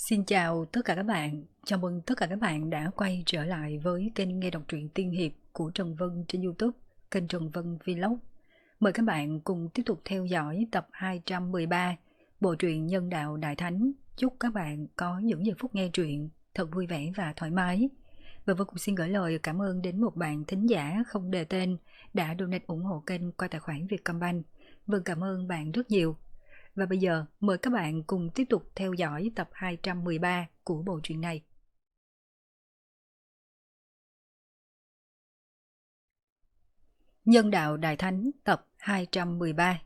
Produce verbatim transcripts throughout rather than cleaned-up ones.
Xin chào tất cả các bạn, chào mừng tất cả các bạn đã quay trở lại với kênh nghe đọc truyện tiên hiệp của Trần Vân trên YouTube, kênh Trần Vân Vlog. Mời các bạn cùng tiếp tục theo dõi tập hai trăm mười ba bộ truyện Nhân Đạo Đại Thánh. Chúc các bạn có những giây phút nghe truyện thật vui vẻ và thoải mái. Và vô cùng xin gửi lời cảm ơn đến một bạn thính giả không đề tên đã donate ủng hộ kênh qua tài khoản Vietcombank. Vâng, cảm ơn bạn rất nhiều. Và bây giờ mời các bạn cùng tiếp tục theo dõi tập hai trăm mười ba của bộ truyện này. Nhân Đạo Đại Thánh tập hai trăm mười ba.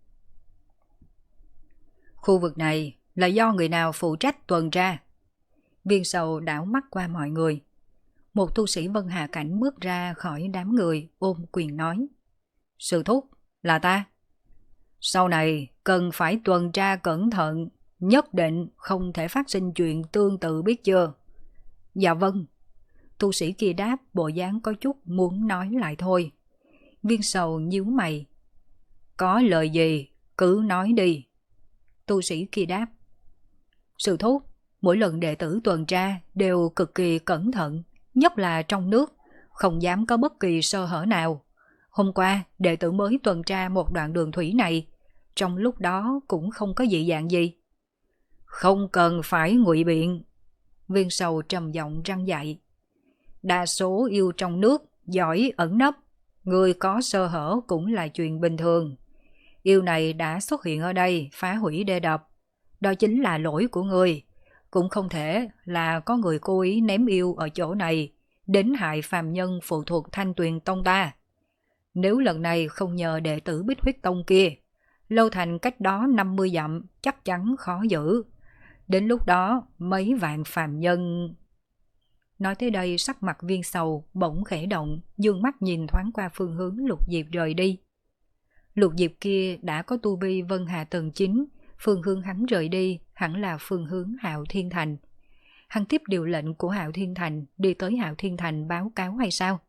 Khu vực này là do người nào phụ trách tuần tra? Viên Sầu đảo mắt qua mọi người. Một tu sĩ Vân Hà Cảnh bước ra khỏi đám người ôm quyền nói: Sư thúc, là ta. Sau này cần phải tuần tra cẩn thận, nhất định không thể phát sinh chuyện tương tự, biết chưa? Dạ vâng. Tu sĩ kia đáp, bộ dáng có chút muốn nói lại thôi. Viên Sầu nhíu mày. Có lời gì cứ nói đi. Tu sĩ kia đáp: Sư thúc, mỗi lần đệ tử tuần tra đều cực kỳ cẩn thận, nhất là trong nước, không dám có bất kỳ sơ hở nào. Hôm qua đệ tử mới tuần tra một đoạn đường thủy này, trong lúc đó cũng không có dị dạng gì. Không cần phải ngụy biện. Viên Sầu trầm giọng răn dạy. Đa số yêu trong nước giỏi ẩn nấp, người có sơ hở cũng là chuyện bình thường. Yêu này đã xuất hiện ở đây phá hủy đê đập, đó chính là lỗi của người. Cũng không thể là có người cố ý ném yêu ở chỗ này đến hại phàm nhân phụ thuộc Thanh Tuyền Tông ta. Nếu lần này không nhờ đệ tử Bích Huyết Tông kia, Lâu Thành cách đó năm mươi dặm chắc chắn khó giữ. Đến lúc đó mấy vạn phàm nhân... Nói tới đây sắc mặt Viên Sầu bỗng khẽ động, dương mắt nhìn thoáng qua phương hướng Lục Diệp rời đi. Lục Diệp kia đã có tu vi Vân Hà tầng chín, phương hướng hắn rời đi hẳn là phương hướng Hạo Thiên Thành. Hắn tiếp điều lệnh của Hạo Thiên Thành đi tới Hạo Thiên Thành báo cáo hay sao?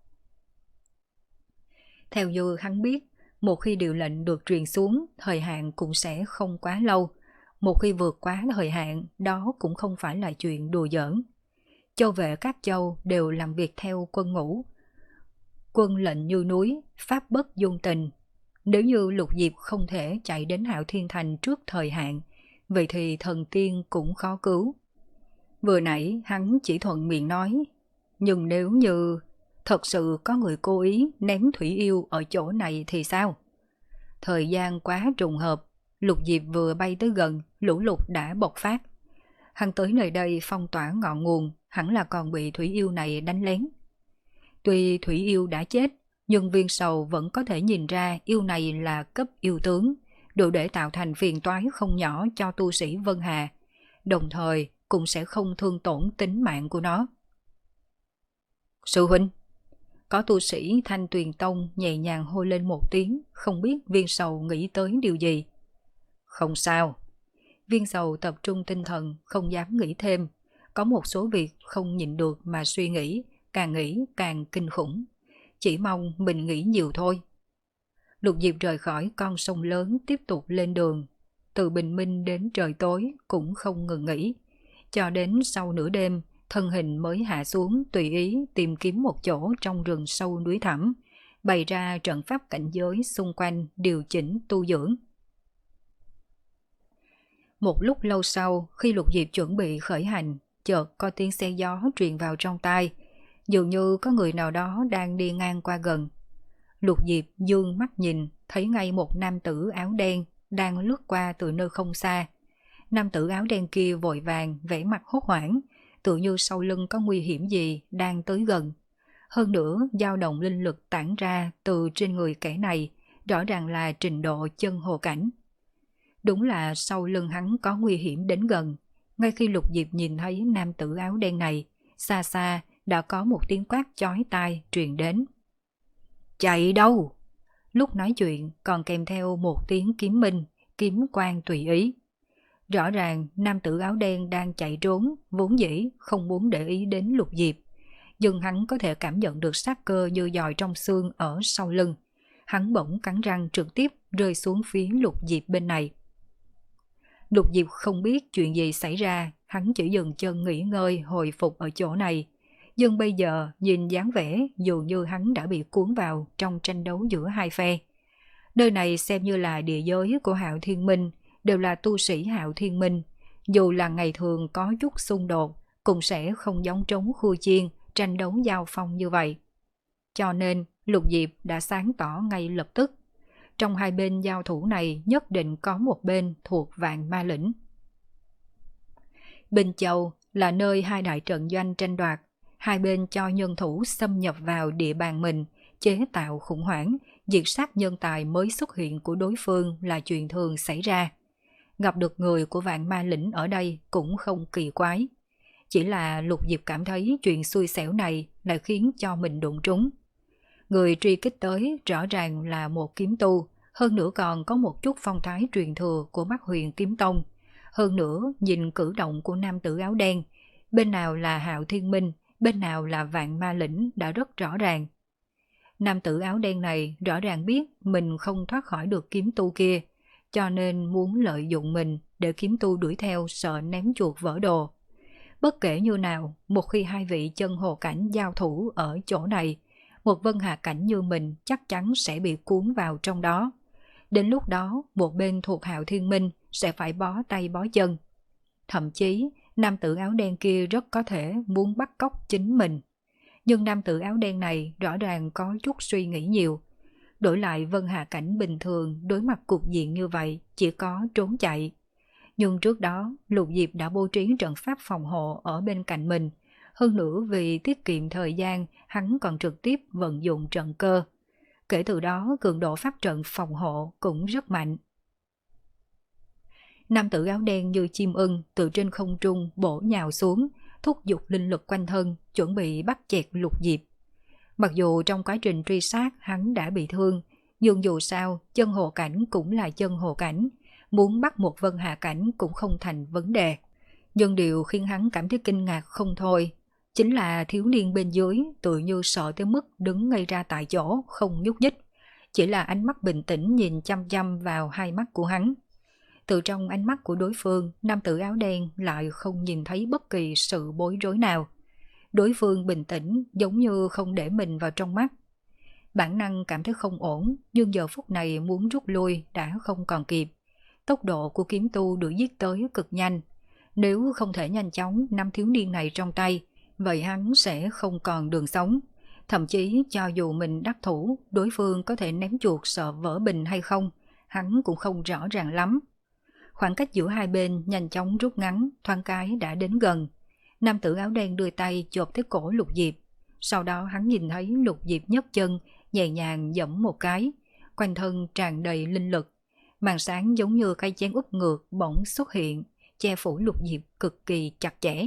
Theo như hắn biết, một khi điều lệnh được truyền xuống, thời hạn cũng sẽ không quá lâu. Một khi vượt quá thời hạn, đó cũng không phải là chuyện đùa giỡn. Châu vệ các châu đều làm việc theo quân ngũ. Quân lệnh như núi, pháp bất dung tình. Nếu như Lục Diệp không thể chạy đến Hạo Thiên Thành trước thời hạn, vậy thì thần tiên cũng khó cứu. Vừa nãy hắn chỉ thuận miệng nói, nhưng nếu như thật sự có người cố ý ném thủy yêu ở chỗ này thì sao? Thời gian quá trùng hợp, Lục Diệp vừa bay tới gần, lũ lụt đã bộc phát. Hắn tới nơi đây phong tỏa ngọn nguồn, hẳn là còn bị thủy yêu này đánh lén. Tuy thủy yêu đã chết, nhưng Viên Sầu vẫn có thể nhìn ra yêu này là cấp yêu tướng, đủ để tạo thành phiền toái không nhỏ cho tu sĩ Vân Hà, đồng thời cũng sẽ không thương tổn tính mạng của nó. Sư huynh. Có tu sĩ Thanh Tuyền Tông nhẹ nhàng hô lên một tiếng, không biết Viên Sầu nghĩ tới điều gì. Không sao. Viên Sầu tập trung tinh thần, không dám nghĩ thêm. Có một số việc không nhịn được mà suy nghĩ, càng nghĩ càng kinh khủng. Chỉ mong mình nghĩ nhiều thôi. Lục Diệp rời khỏi con sông lớn tiếp tục lên đường. Từ bình minh đến trời tối cũng không ngừng nghỉ. Cho đến sau nửa đêm, thân hình mới hạ xuống tùy ý tìm kiếm một chỗ trong rừng sâu núi thẳm, bày ra trận pháp cảnh giới xung quanh điều chỉnh tu dưỡng. Một lúc lâu sau, khi Lục Diệp chuẩn bị khởi hành, chợt có tiếng xe gió truyền vào trong tai, dường như có người nào đó đang đi ngang qua gần. Lục Diệp dương mắt nhìn, thấy ngay một nam tử áo đen đang lướt qua từ nơi không xa. Nam tử áo đen kia vội vàng, vẻ mặt hốt hoảng, tự như sau lưng có nguy hiểm gì đang tới gần. Hơn nữa, dao động linh lực tản ra từ trên người kẻ này, rõ ràng là trình độ chân hồ cảnh. Đúng là sau lưng hắn có nguy hiểm đến gần. Ngay khi Lục Diệp nhìn thấy nam tử áo đen này, xa xa đã có một tiếng quát chói tai truyền đến. Chạy đâu? Lúc nói chuyện còn kèm theo một tiếng kiếm minh, kiếm quang tùy ý. Rõ ràng nam tử áo đen đang chạy trốn, vốn dĩ không muốn để ý đến Lục Diệp. Nhưng hắn có thể cảm nhận được sát cơ như dòi trong xương ở sau lưng. Hắn bỗng cắn răng trực tiếp rơi xuống phía Lục Diệp bên này. Lục Diệp không biết chuyện gì xảy ra, hắn chỉ dừng chân nghỉ ngơi hồi phục ở chỗ này. Nhưng bây giờ nhìn dáng vẻ dường như hắn đã bị cuốn vào trong tranh đấu giữa hai phe. Nơi này xem như là địa giới của Hạo Thiên Minh, đều là tu sĩ Hạo Thiên Minh. Dù là ngày thường có chút xung đột, cũng sẽ không giống trống khu chiên, tranh đấu giao phong như vậy. Cho nên Lục Diệp đã sáng tỏ ngay lập tức. Trong hai bên giao thủ này nhất định có một bên thuộc Vạn Ma Lĩnh. Bình Châu là nơi hai đại trận doanh tranh đoạt, hai bên cho nhân thủ xâm nhập vào địa bàn mình, chế tạo khủng hoảng, diệt sát nhân tài mới xuất hiện của đối phương là chuyện thường xảy ra. Gặp được người của Vạn Ma Lĩnh ở đây cũng không kỳ quái. Chỉ là Lục Diệp cảm thấy chuyện xui xẻo này lại khiến cho mình đụng trúng. Người truy kích tới rõ ràng là một kiếm tu, hơn nữa còn có một chút phong thái truyền thừa của Bắc Huyền Kiếm Tông. Hơn nữa nhìn cử động của nam tử áo đen, bên nào là Hạo Thiên Minh, bên nào là Vạn Ma Lĩnh đã rất rõ ràng. Nam tử áo đen này rõ ràng biết mình không thoát khỏi được kiếm tu kia, cho nên muốn lợi dụng mình để kiếm tu đuổi theo sợ ném chuột vỡ đồ. Bất kể như nào, một khi hai vị chân hồ cảnh giao thủ ở chỗ này, một vân hà cảnh như mình chắc chắn sẽ bị cuốn vào trong đó. Đến lúc đó, một bên thuộc Hạo Thiên Minh sẽ phải bó tay bó chân. Thậm chí, nam tử áo đen kia rất có thể muốn bắt cóc chính mình. Nhưng nam tử áo đen này rõ ràng có chút suy nghĩ nhiều. Đổi lại vân hà cảnh bình thường đối mặt cục diện như vậy chỉ có trốn chạy. Nhưng trước đó, Lục Diệp đã bố trí trận pháp phòng hộ ở bên cạnh mình. Hơn nữa vì tiết kiệm thời gian, hắn còn trực tiếp vận dụng trận cơ. Kể từ đó, cường độ pháp trận phòng hộ cũng rất mạnh. Nam tử áo đen như chim ưng từ trên không trung bổ nhào xuống, thúc giục linh lực quanh thân, chuẩn bị bắt chẹt Lục Diệp. Mặc dù trong quá trình truy sát hắn đã bị thương, nhưng dù sao, chân hồ cảnh cũng là chân hồ cảnh, muốn bắt một vân hạ cảnh cũng không thành vấn đề. Nhưng điều khiến hắn cảm thấy kinh ngạc không thôi, chính là thiếu niên bên dưới tự như sợ tới mức đứng ngây ra tại chỗ, không nhúc nhích. Chỉ là ánh mắt bình tĩnh nhìn chăm chăm vào hai mắt của hắn. Từ trong ánh mắt của đối phương, nam tử áo đen lại không nhìn thấy bất kỳ sự bối rối nào. Đối phương bình tĩnh giống như không để mình vào trong mắt. Bản năng cảm thấy không ổn, nhưng giờ phút này muốn rút lui đã không còn kịp. Tốc độ của kiếm tu đuổi giết tới cực nhanh. Nếu không thể nhanh chóng nắm thiếu niên này trong tay, vậy hắn sẽ không còn đường sống. Thậm chí cho dù mình đắc thủ, đối phương có thể ném chuột sợ vỡ bình hay không, hắn cũng không rõ ràng lắm. Khoảng cách giữa hai bên nhanh chóng rút ngắn, thoáng cái đã đến gần. Nam tử áo đen đưa tay chộp tới cổ Lục Diệp. Sau đó hắn nhìn thấy Lục Diệp nhấc chân, nhẹ nhàng giẫm một cái, quanh thân tràn đầy linh lực. Màn sáng giống như cây chén úp ngược bỗng xuất hiện, che phủ Lục Diệp cực kỳ chặt chẽ.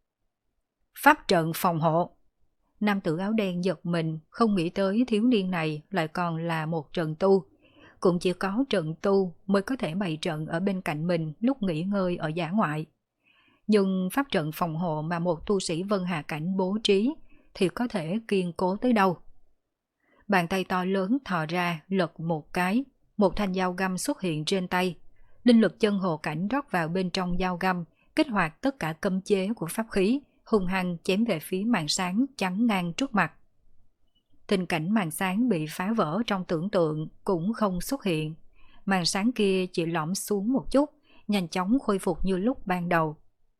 Pháp trận phòng hộ. Nam tử áo đen giật mình, không nghĩ tới thiếu niên này lại còn là một trận tu. Cũng chỉ có trận tu mới có thể bày trận ở bên cạnh mình lúc nghỉ ngơi ở dã ngoại. Nhưng pháp trận phòng hộ mà một tu sĩ vân hà cảnh bố trí thì có thể kiên cố tới đâu. Bàn tay to lớn thò ra lật một cái, một thanh dao găm xuất hiện trên tay. Linh lực chân hồ cảnh rót vào bên trong dao găm, kích hoạt tất cả cấm chế của pháp khí, hung hăng chém về phía màn sáng chắn ngang trước mặt. Tình cảnh màn sáng bị phá vỡ trong tưởng tượng cũng không xuất hiện. Màn sáng kia chỉ lõm xuống một chút, nhanh chóng khôi phục như lúc ban đầu.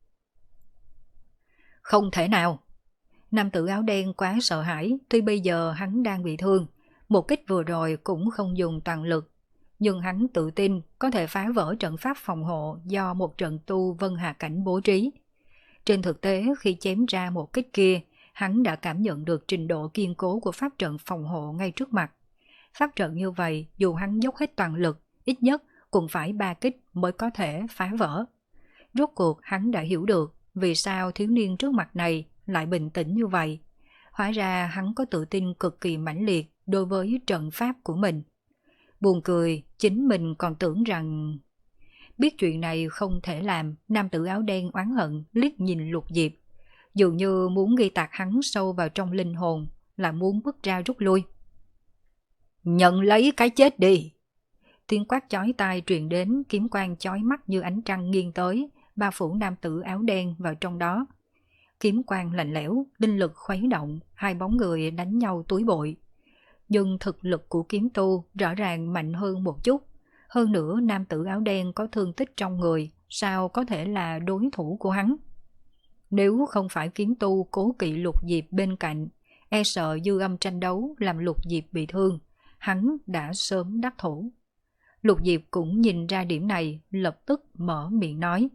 Không thể nào! Nam tử áo đen quá sợ hãi, tuy bây giờ hắn đang bị thương. Một kích vừa rồi cũng không dùng toàn lực. Nhưng hắn tự tin có thể phá vỡ trận pháp phòng hộ do một trận tu vân hà cảnh bố trí. Trên thực tế khi chém ra một kích kia, hắn đã cảm nhận được trình độ kiên cố của pháp trận phòng hộ ngay trước mặt. Pháp trận như vậy, dù hắn dốc hết toàn lực, ít nhất cũng phải ba kích mới có thể phá vỡ. Rốt cuộc hắn đã hiểu được vì sao thiếu niên trước mặt này lại bình tĩnh như vậy. Hóa ra hắn có tự tin cực kỳ mãnh liệt đối với trận pháp của mình. Buồn cười, chính mình còn tưởng rằng... Biết chuyện này không thể làm, nam tử áo đen oán hận liếc nhìn Lục Diệp. Dường như muốn ghi tạc hắn sâu vào trong linh hồn, là muốn bước ra rút lui. Nhận lấy cái chết đi! tiếng quát chói tai truyền đến, kiếm quang chói mắt như ánh trăng nghiêng tới, bao phủ nam tử áo đen vào trong đó. Kiếm quang lạnh lẽo, linh lực khuấy động, hai bóng người đánh nhau túi bụi. Nhưng thực lực của kiếm tu rõ ràng mạnh hơn một chút. Hơn nữa nam tử áo đen có thương tích trong người, sao có thể là đối thủ của hắn? Nếu không phải kiếm tu cố kỵ Lục Diệp bên cạnh, e sợ dư âm tranh đấu làm Lục Diệp bị thương, hắn đã sớm đắc thủ. Lục Diệp cũng nhìn ra điểm này, lập tức mở miệng nói.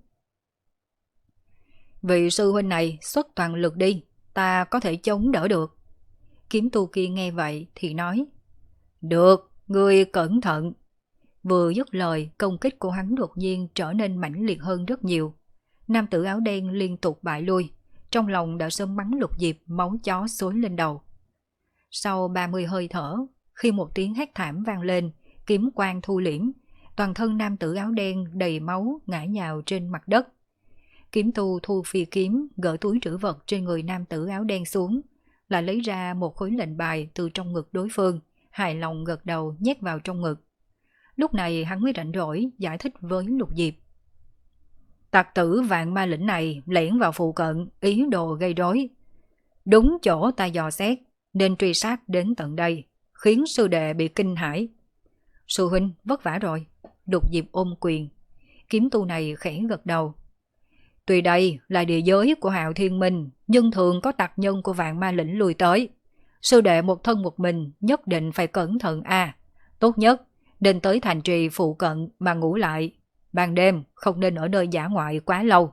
Vị sư huynh này xuất toàn lực đi, ta có thể chống đỡ được. Kiếm tu kia nghe vậy thì nói. Được, ngươi cẩn thận. Vừa dứt lời, công kích của hắn đột nhiên trở nên mãnh liệt hơn rất nhiều. Nam tử áo đen liên tục bại lui, trong lòng đã sớm bắn Lục Diệp máu chó xối lên đầu. Sau ba mươi hơi thở, khi một tiếng hét thảm vang lên, kiếm quang thu liễm, toàn thân nam tử áo đen đầy máu ngã nhào trên mặt đất. Kiếm tu thu phi kiếm, gỡ túi trữ vật trên người nam tử áo đen xuống, lại lấy ra một khối lệnh bài từ trong ngực đối phương, hài lòng gật đầu nhét vào trong ngực. Lúc này hắn mới rảnh rỗi giải thích với Lục Diệp. Tặc tử Vạn Ma Lĩnh này lẻn vào phụ cận, ý đồ gây rối. Đúng chỗ ta dò xét, nên truy sát đến tận đây, khiến sư đệ bị kinh hãi. Sư huynh vất vả rồi. Lục Diệp ôm quyền. Kiếm tu này khẽ gật đầu. Tuy đây là địa giới của Hạo Thiên Minh, nhưng thường có tặc nhân của Vạn Ma Lĩnh lùi tới. Sư đệ một thân một mình nhất định phải cẩn thận a. À, tốt nhất nên tới thành trì phụ cận mà ngủ lại. Ban đêm không nên ở nơi dã ngoại quá lâu.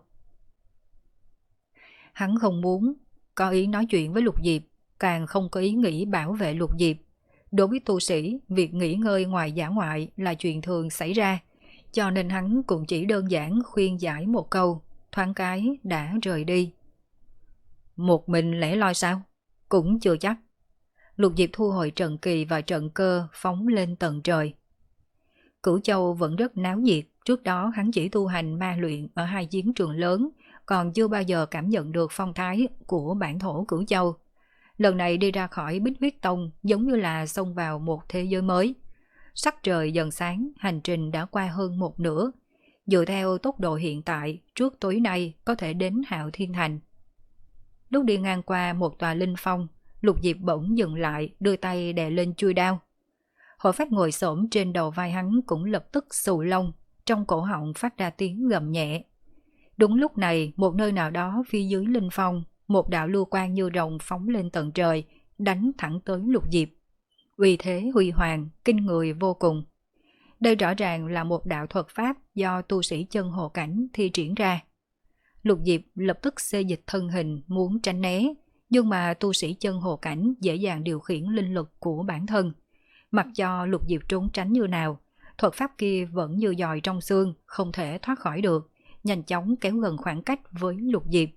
Hắn không muốn có ý nói chuyện với Lục Diệp, càng không có ý nghĩ bảo vệ Lục Diệp. Đối với tu sĩ, việc nghỉ ngơi ngoài dã ngoại là chuyện thường xảy ra, cho nên hắn cũng chỉ đơn giản khuyên giải một câu, thoáng cái đã rời đi. Một mình lẻ loi sao? Cũng chưa chắc. Lục Diệp thu hồi trận kỳ và trận cơ, phóng lên tận trời. Cửu Châu vẫn rất náo nhiệt, trước đó hắn chỉ tu hành ma luyện ở hai chiến trường lớn, còn chưa bao giờ cảm nhận được phong thái của bản thổ Cửu Châu. Lần này đi ra khỏi Bích Huyết Tông giống như là xông vào một thế giới mới. Sắc trời dần sáng, hành trình đã qua hơn một nửa. Dựa theo tốc độ hiện tại, trước tối nay có thể đến Hạo Thiên Thành. Lúc đi ngang qua một tòa linh phong, Lục Diệp bỗng dừng lại, đưa tay đè lên chuôi đao. Hội Phách ngồi xổm trên đầu vai hắn cũng lập tức xù lông, trong cổ họng phát ra tiếng gầm nhẹ. Đúng lúc này, một nơi nào đó phía dưới linh phong, một đạo lưu quang như rồng phóng lên tận trời, đánh thẳng tới Lục Diệp. Uy thế huy hoàng, kinh người vô cùng. Đây rõ ràng là một đạo thuật pháp do tu sĩ chân hồ cảnh thi triển ra. Lục Diệp lập tức xê dịch thân hình muốn tránh né, nhưng mà tu sĩ chân hồ cảnh dễ dàng điều khiển linh lực của bản thân. Mặc cho Lục Diệp trốn tránh như nào, thuật pháp kia vẫn như dòi trong xương, không thể thoát khỏi được, nhanh chóng kéo gần khoảng cách với Lục Diệp.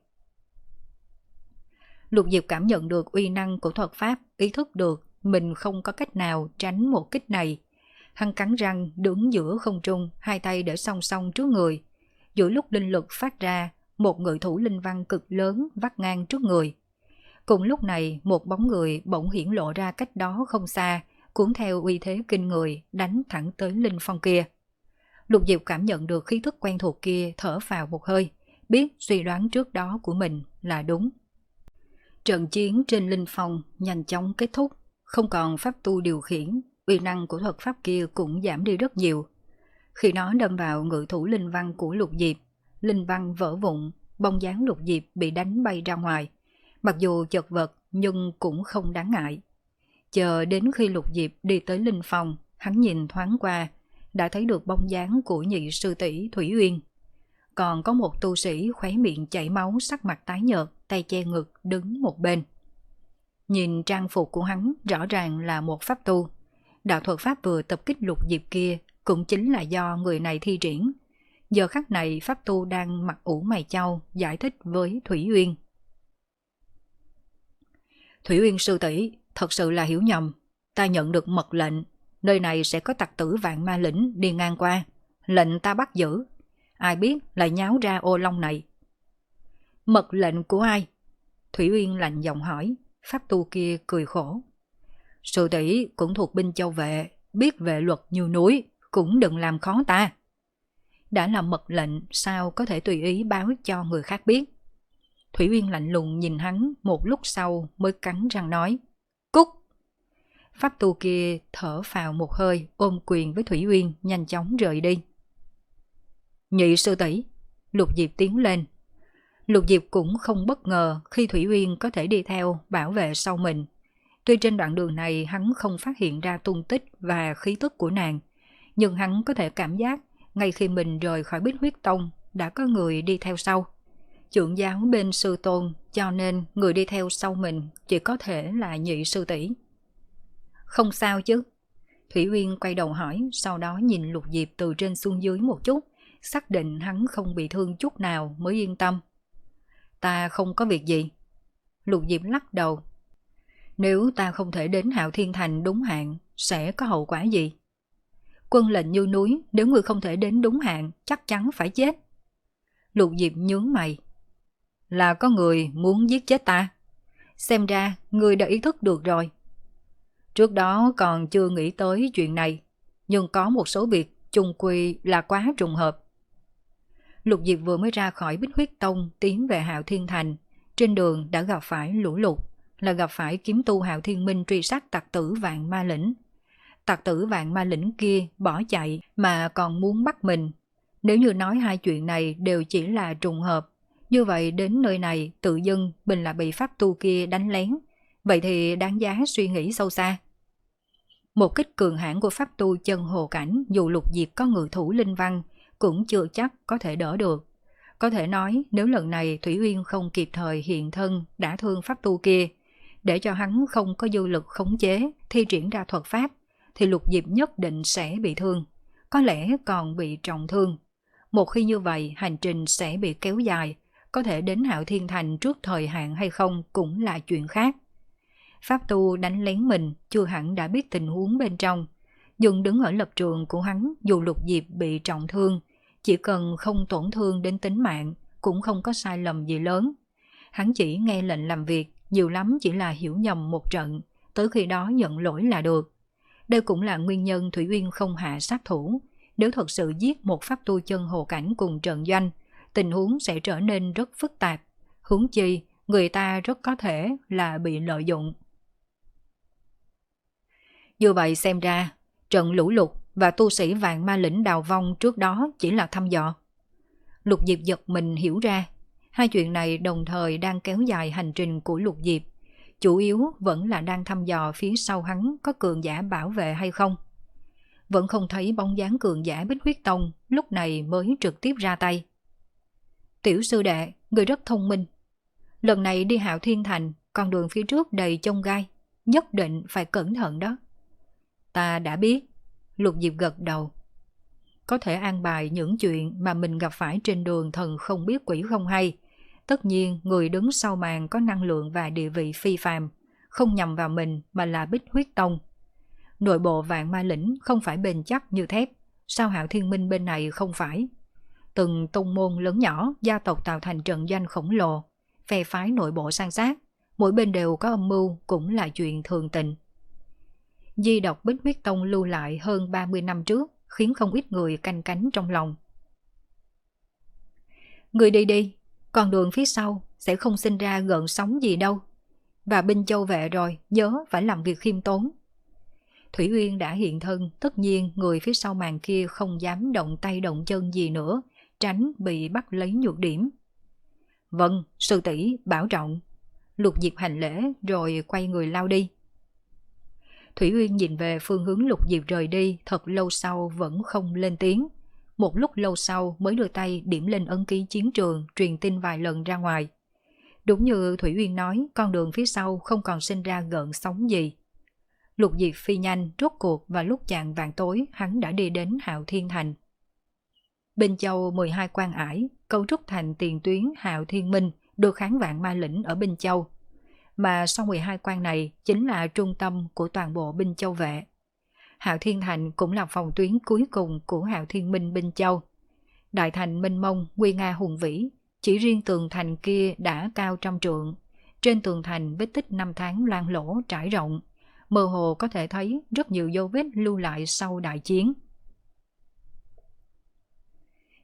Lục Diệp cảm nhận được uy năng của thuật pháp, ý thức được mình không có cách nào tránh một kích này. Hắn cắn răng đứng giữa không trung, hai tay để song song trước người. Giữa lúc linh lực phát ra, một ngự thủ linh văn cực lớn vắt ngang trước người. Cùng lúc này, một bóng người bỗng hiển lộ ra cách đó không xa, cuốn theo uy thế kinh người, đánh thẳng tới linh phong kia. Lục Diệp cảm nhận được khí thức quen thuộc kia, thở vào một hơi, biết suy đoán trước đó của mình là đúng. Trận chiến trên linh phong nhanh chóng kết thúc, không còn pháp tu điều khiển, uy năng của thuật pháp kia cũng giảm đi rất nhiều. Khi nó đâm vào ngự thủ linh văn của Lục Diệp, linh văn vỡ vụn, bóng dáng Lục Diệp bị đánh bay ra ngoài. Mặc dù chật vật nhưng cũng không đáng ngại. Chờ đến khi Lục Diệp đi tới linh phong, hắn nhìn thoáng qua, đã thấy được bóng dáng của nhị sư tỷ Thủy Uyên. Còn có một tu sĩ khóe miệng chảy máu, sắc mặt tái nhợt, tay che ngực đứng một bên. Nhìn trang phục của hắn rõ ràng là một pháp tu. Đạo thuật pháp vừa tập kích Lục Diệp kia cũng chính là do người này thi triển. Giờ khắc này pháp tu đang mặc ủ mày chau giải thích với Thủy Uyên. Thủy Uyên sư tỷ, thật sự là hiểu nhầm. Ta nhận được mật lệnh, nơi này sẽ có tặc tử Vạn Ma Lĩnh đi ngang qua. Lệnh ta bắt giữ. Ai biết lại nháo ra ô long này. Mật lệnh của ai? Thủy Uyên lạnh giọng hỏi. Pháp tu kia cười khổ. Sư tỷ cũng thuộc binh châu vệ, biết vệ luật như núi, cũng đừng làm khó ta. Đã là mật lệnh, sao có thể tùy ý báo cho người khác biết. Thủy Uyên lạnh lùng nhìn hắn, một lúc sau mới cắn răng nói, cút. Pháp tu kia thở phào một hơi, ôm quyền với Thủy Uyên, nhanh chóng rời đi. Nhị sư tỷ. Lục Diệp tiến lên. Lục Diệp cũng không bất ngờ khi Thủy Uyên có thể đi theo bảo vệ sau mình. Tuy trên đoạn đường này hắn không phát hiện ra tung tích và khí tức của nàng, nhưng hắn có thể cảm giác ngay khi mình rời khỏi Bích Huyết Tông đã có người đi theo sau. Trưởng giáo bên sư tôn, cho nên người đi theo sau mình chỉ có thể là nhị sư tỷ. Không sao chứ? Thủy Uyên quay đầu hỏi, sau đó nhìn Lục Diệp từ trên xuống dưới một chút, xác định hắn không bị thương chút nào mới yên tâm. Ta không có việc gì. Lục Diệp lắc đầu. Nếu ta không thể đến Hạo Thiên Thành đúng hạn, sẽ có hậu quả gì? Quân lệnh như núi, nếu người không thể đến đúng hạn, chắc chắn phải chết. Lục Diệp nhướng mày. Là có người muốn giết chết ta. Xem ra, người đã ý thức được rồi. Trước đó còn chưa nghĩ tới chuyện này, nhưng có một số việc chung quy là quá trùng hợp. Lục Diệp vừa mới ra khỏi Bích Huyết Tông tiến về Hạo Thiên Thành, trên đường đã gặp phải lũ lụt, là gặp phải kiếm tu Hạo Thiên Minh truy sát tặc tử Vạn Ma Lĩnh. Tặc tử Vạn Ma Lĩnh kia bỏ chạy mà còn muốn bắt mình. Nếu như nói hai chuyện này đều chỉ là trùng hợp, như vậy đến nơi này tự dưng mình là bị pháp tu kia đánh lén, vậy thì đáng giá suy nghĩ sâu xa. Một kích cường hãn của pháp tu chân hồ cảnh, dù Lục Diệp có ngự thủ linh văn cũng chưa chắc có thể đỡ được. Có thể nói nếu lần này Thủy Uyên không kịp thời hiện thân đã thương pháp tu kia, để cho hắn không có dư lực khống chế thi triển ra thuật pháp, thì Lục Diệp nhất định sẽ bị thương, có lẽ còn bị trọng thương. Một khi như vậy, hành trình sẽ bị kéo dài, có thể đến Hạo Thiên Thành trước thời hạn hay không cũng là chuyện khác. Pháp tu đánh lén mình chưa hẳn đã biết tình huống bên trong, nhưng đứng ở lập trường của hắn, dù Lục Diệp bị trọng thương, chỉ cần không tổn thương đến tính mạng cũng không có sai lầm gì lớn. Hắn chỉ nghe lệnh làm việc, nhiều lắm chỉ là hiểu nhầm một trận, tới khi đó nhận lỗi là được. Đây cũng là nguyên nhân Thủy Uyên không hạ sát thủ. Nếu thật sự giết một pháp tu chân hồ cảnh cùng trận doanh, tình huống sẽ trở nên rất phức tạp. Huống chi, người ta rất có thể là bị lợi dụng. Như vậy xem ra, trận lũ lụt và tu sĩ Vạn Ma Lĩnh đào vong trước đó chỉ là thăm dò. Lục Diệp giật mình hiểu ra, hai chuyện này đồng thời đang kéo dài hành trình của Lục Diệp. Chủ yếu vẫn là đang thăm dò phía sau hắn có cường giả bảo vệ hay không. Vẫn không thấy bóng dáng cường giả Bích Huyết Tông, lúc này mới trực tiếp ra tay. Tiểu sư đệ, người rất thông minh. Lần này đi Hạo Thiên Thành, con đường phía trước đầy chông gai, nhất định phải cẩn thận đó. Ta đã biết. Lục Diệp gật đầu. Có thể an bài những chuyện mà mình gặp phải trên đường thần không biết quỷ không hay. Tất nhiên người đứng sau màn có năng lượng và địa vị phi phàm, không nhằm vào mình mà là Bích Huyết Tông. Nội bộ Vạn Ma Lĩnh không phải bền chắc như thép, sao Hạo Thiên Minh bên này không phải. Từng tông môn lớn nhỏ, gia tộc tạo thành trận doanh khổng lồ, phe phái nội bộ san sát, mỗi bên đều có âm mưu cũng là chuyện thường tình. Di độc Bích Huyết Tông lưu lại hơn ba mươi năm trước, khiến không ít người canh cánh trong lòng. Người đi đi, con đường phía sau sẽ không sinh ra gợn sóng gì đâu. Và binh châu vệ rồi, nhớ phải làm việc khiêm tốn. Thủy Uyên đã hiện thân, tất nhiên người phía sau màn kia không dám động tay động chân gì nữa, tránh bị bắt lấy nhược điểm. Vâng, sư tỷ bảo trọng. Lục Diệp hành lễ rồi quay người lao đi. Thủy Uyên nhìn về phương hướng Lục Diệp rời đi, thật lâu sau vẫn không lên tiếng. Một lúc lâu sau mới đưa tay điểm lên ấn ký chiến trường, truyền tin vài lần ra ngoài. Đúng như Thủy Uyên nói, con đường phía sau không còn sinh ra gợn sóng gì. Lục Diệp phi nhanh, rốt cuộc và lúc chạng vàng tối hắn đã đi đến Hạo Thiên Thành. Bên Châu mười hai quan ải, cấu trúc thành tiền tuyến Hạo Thiên Minh, được kháng Vạn Ma Lĩnh ở Binh Châu. Mà sau mười hai quan này chính là trung tâm của toàn bộ Binh Châu vệ. Hạo Thiên Thành cũng là phòng tuyến cuối cùng của Hạo Thiên Minh Binh Châu. Đại thành mênh mông, nguy nga hùng vĩ, chỉ riêng tường thành kia đã cao trăm trượng. Trên tường thành vết tích năm tháng loang lỗ trải rộng, mơ hồ có thể thấy rất nhiều dấu vết lưu lại sau đại chiến.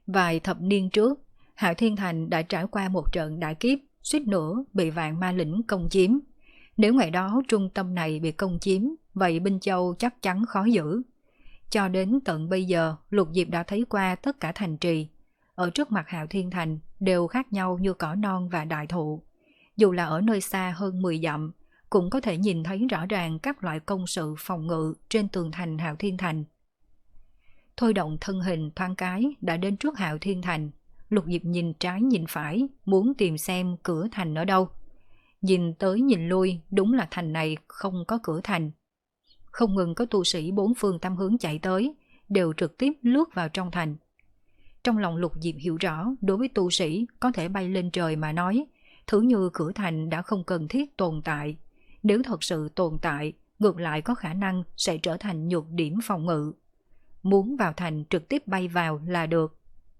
Vài thập niên trước, Hạo Thiên Thành đã trải qua một trận đại kiếp, suýt nữa bị vạn ma lĩnh công chiếm. Nếu ngày đó trung tâm này bị công chiếm, vậy Binh Châu chắc chắn khó giữ. Cho đến tận bây giờ, Lục Diệp đã thấy qua tất cả thành trì. Ở trước mặt Hạo Thiên Thành đều khác nhau như cỏ non và đại thụ. Dù là ở nơi xa hơn mười dặm, cũng có thể nhìn thấy rõ ràng các loại công sự phòng ngự trên tường thành Hạo Thiên Thành. Thôi động thân hình thoáng cái đã đến trước Hạo Thiên Thành. Lục Diệp nhìn trái nhìn phải, muốn tìm xem cửa thành ở đâu. Nhìn tới nhìn lui, đúng là thành này không có cửa thành. Không ngừng có tu sĩ bốn phương tám hướng chạy tới, đều trực tiếp lướt vào trong thành. Trong lòng Lục Diệp hiểu rõ, đối với tu sĩ có thể bay lên trời mà nói, thứ như cửa thành đã không cần thiết tồn tại. Nếu thật sự tồn tại, ngược lại có khả năng sẽ trở thành nhược điểm phòng ngự. Muốn vào thành trực tiếp bay vào là được.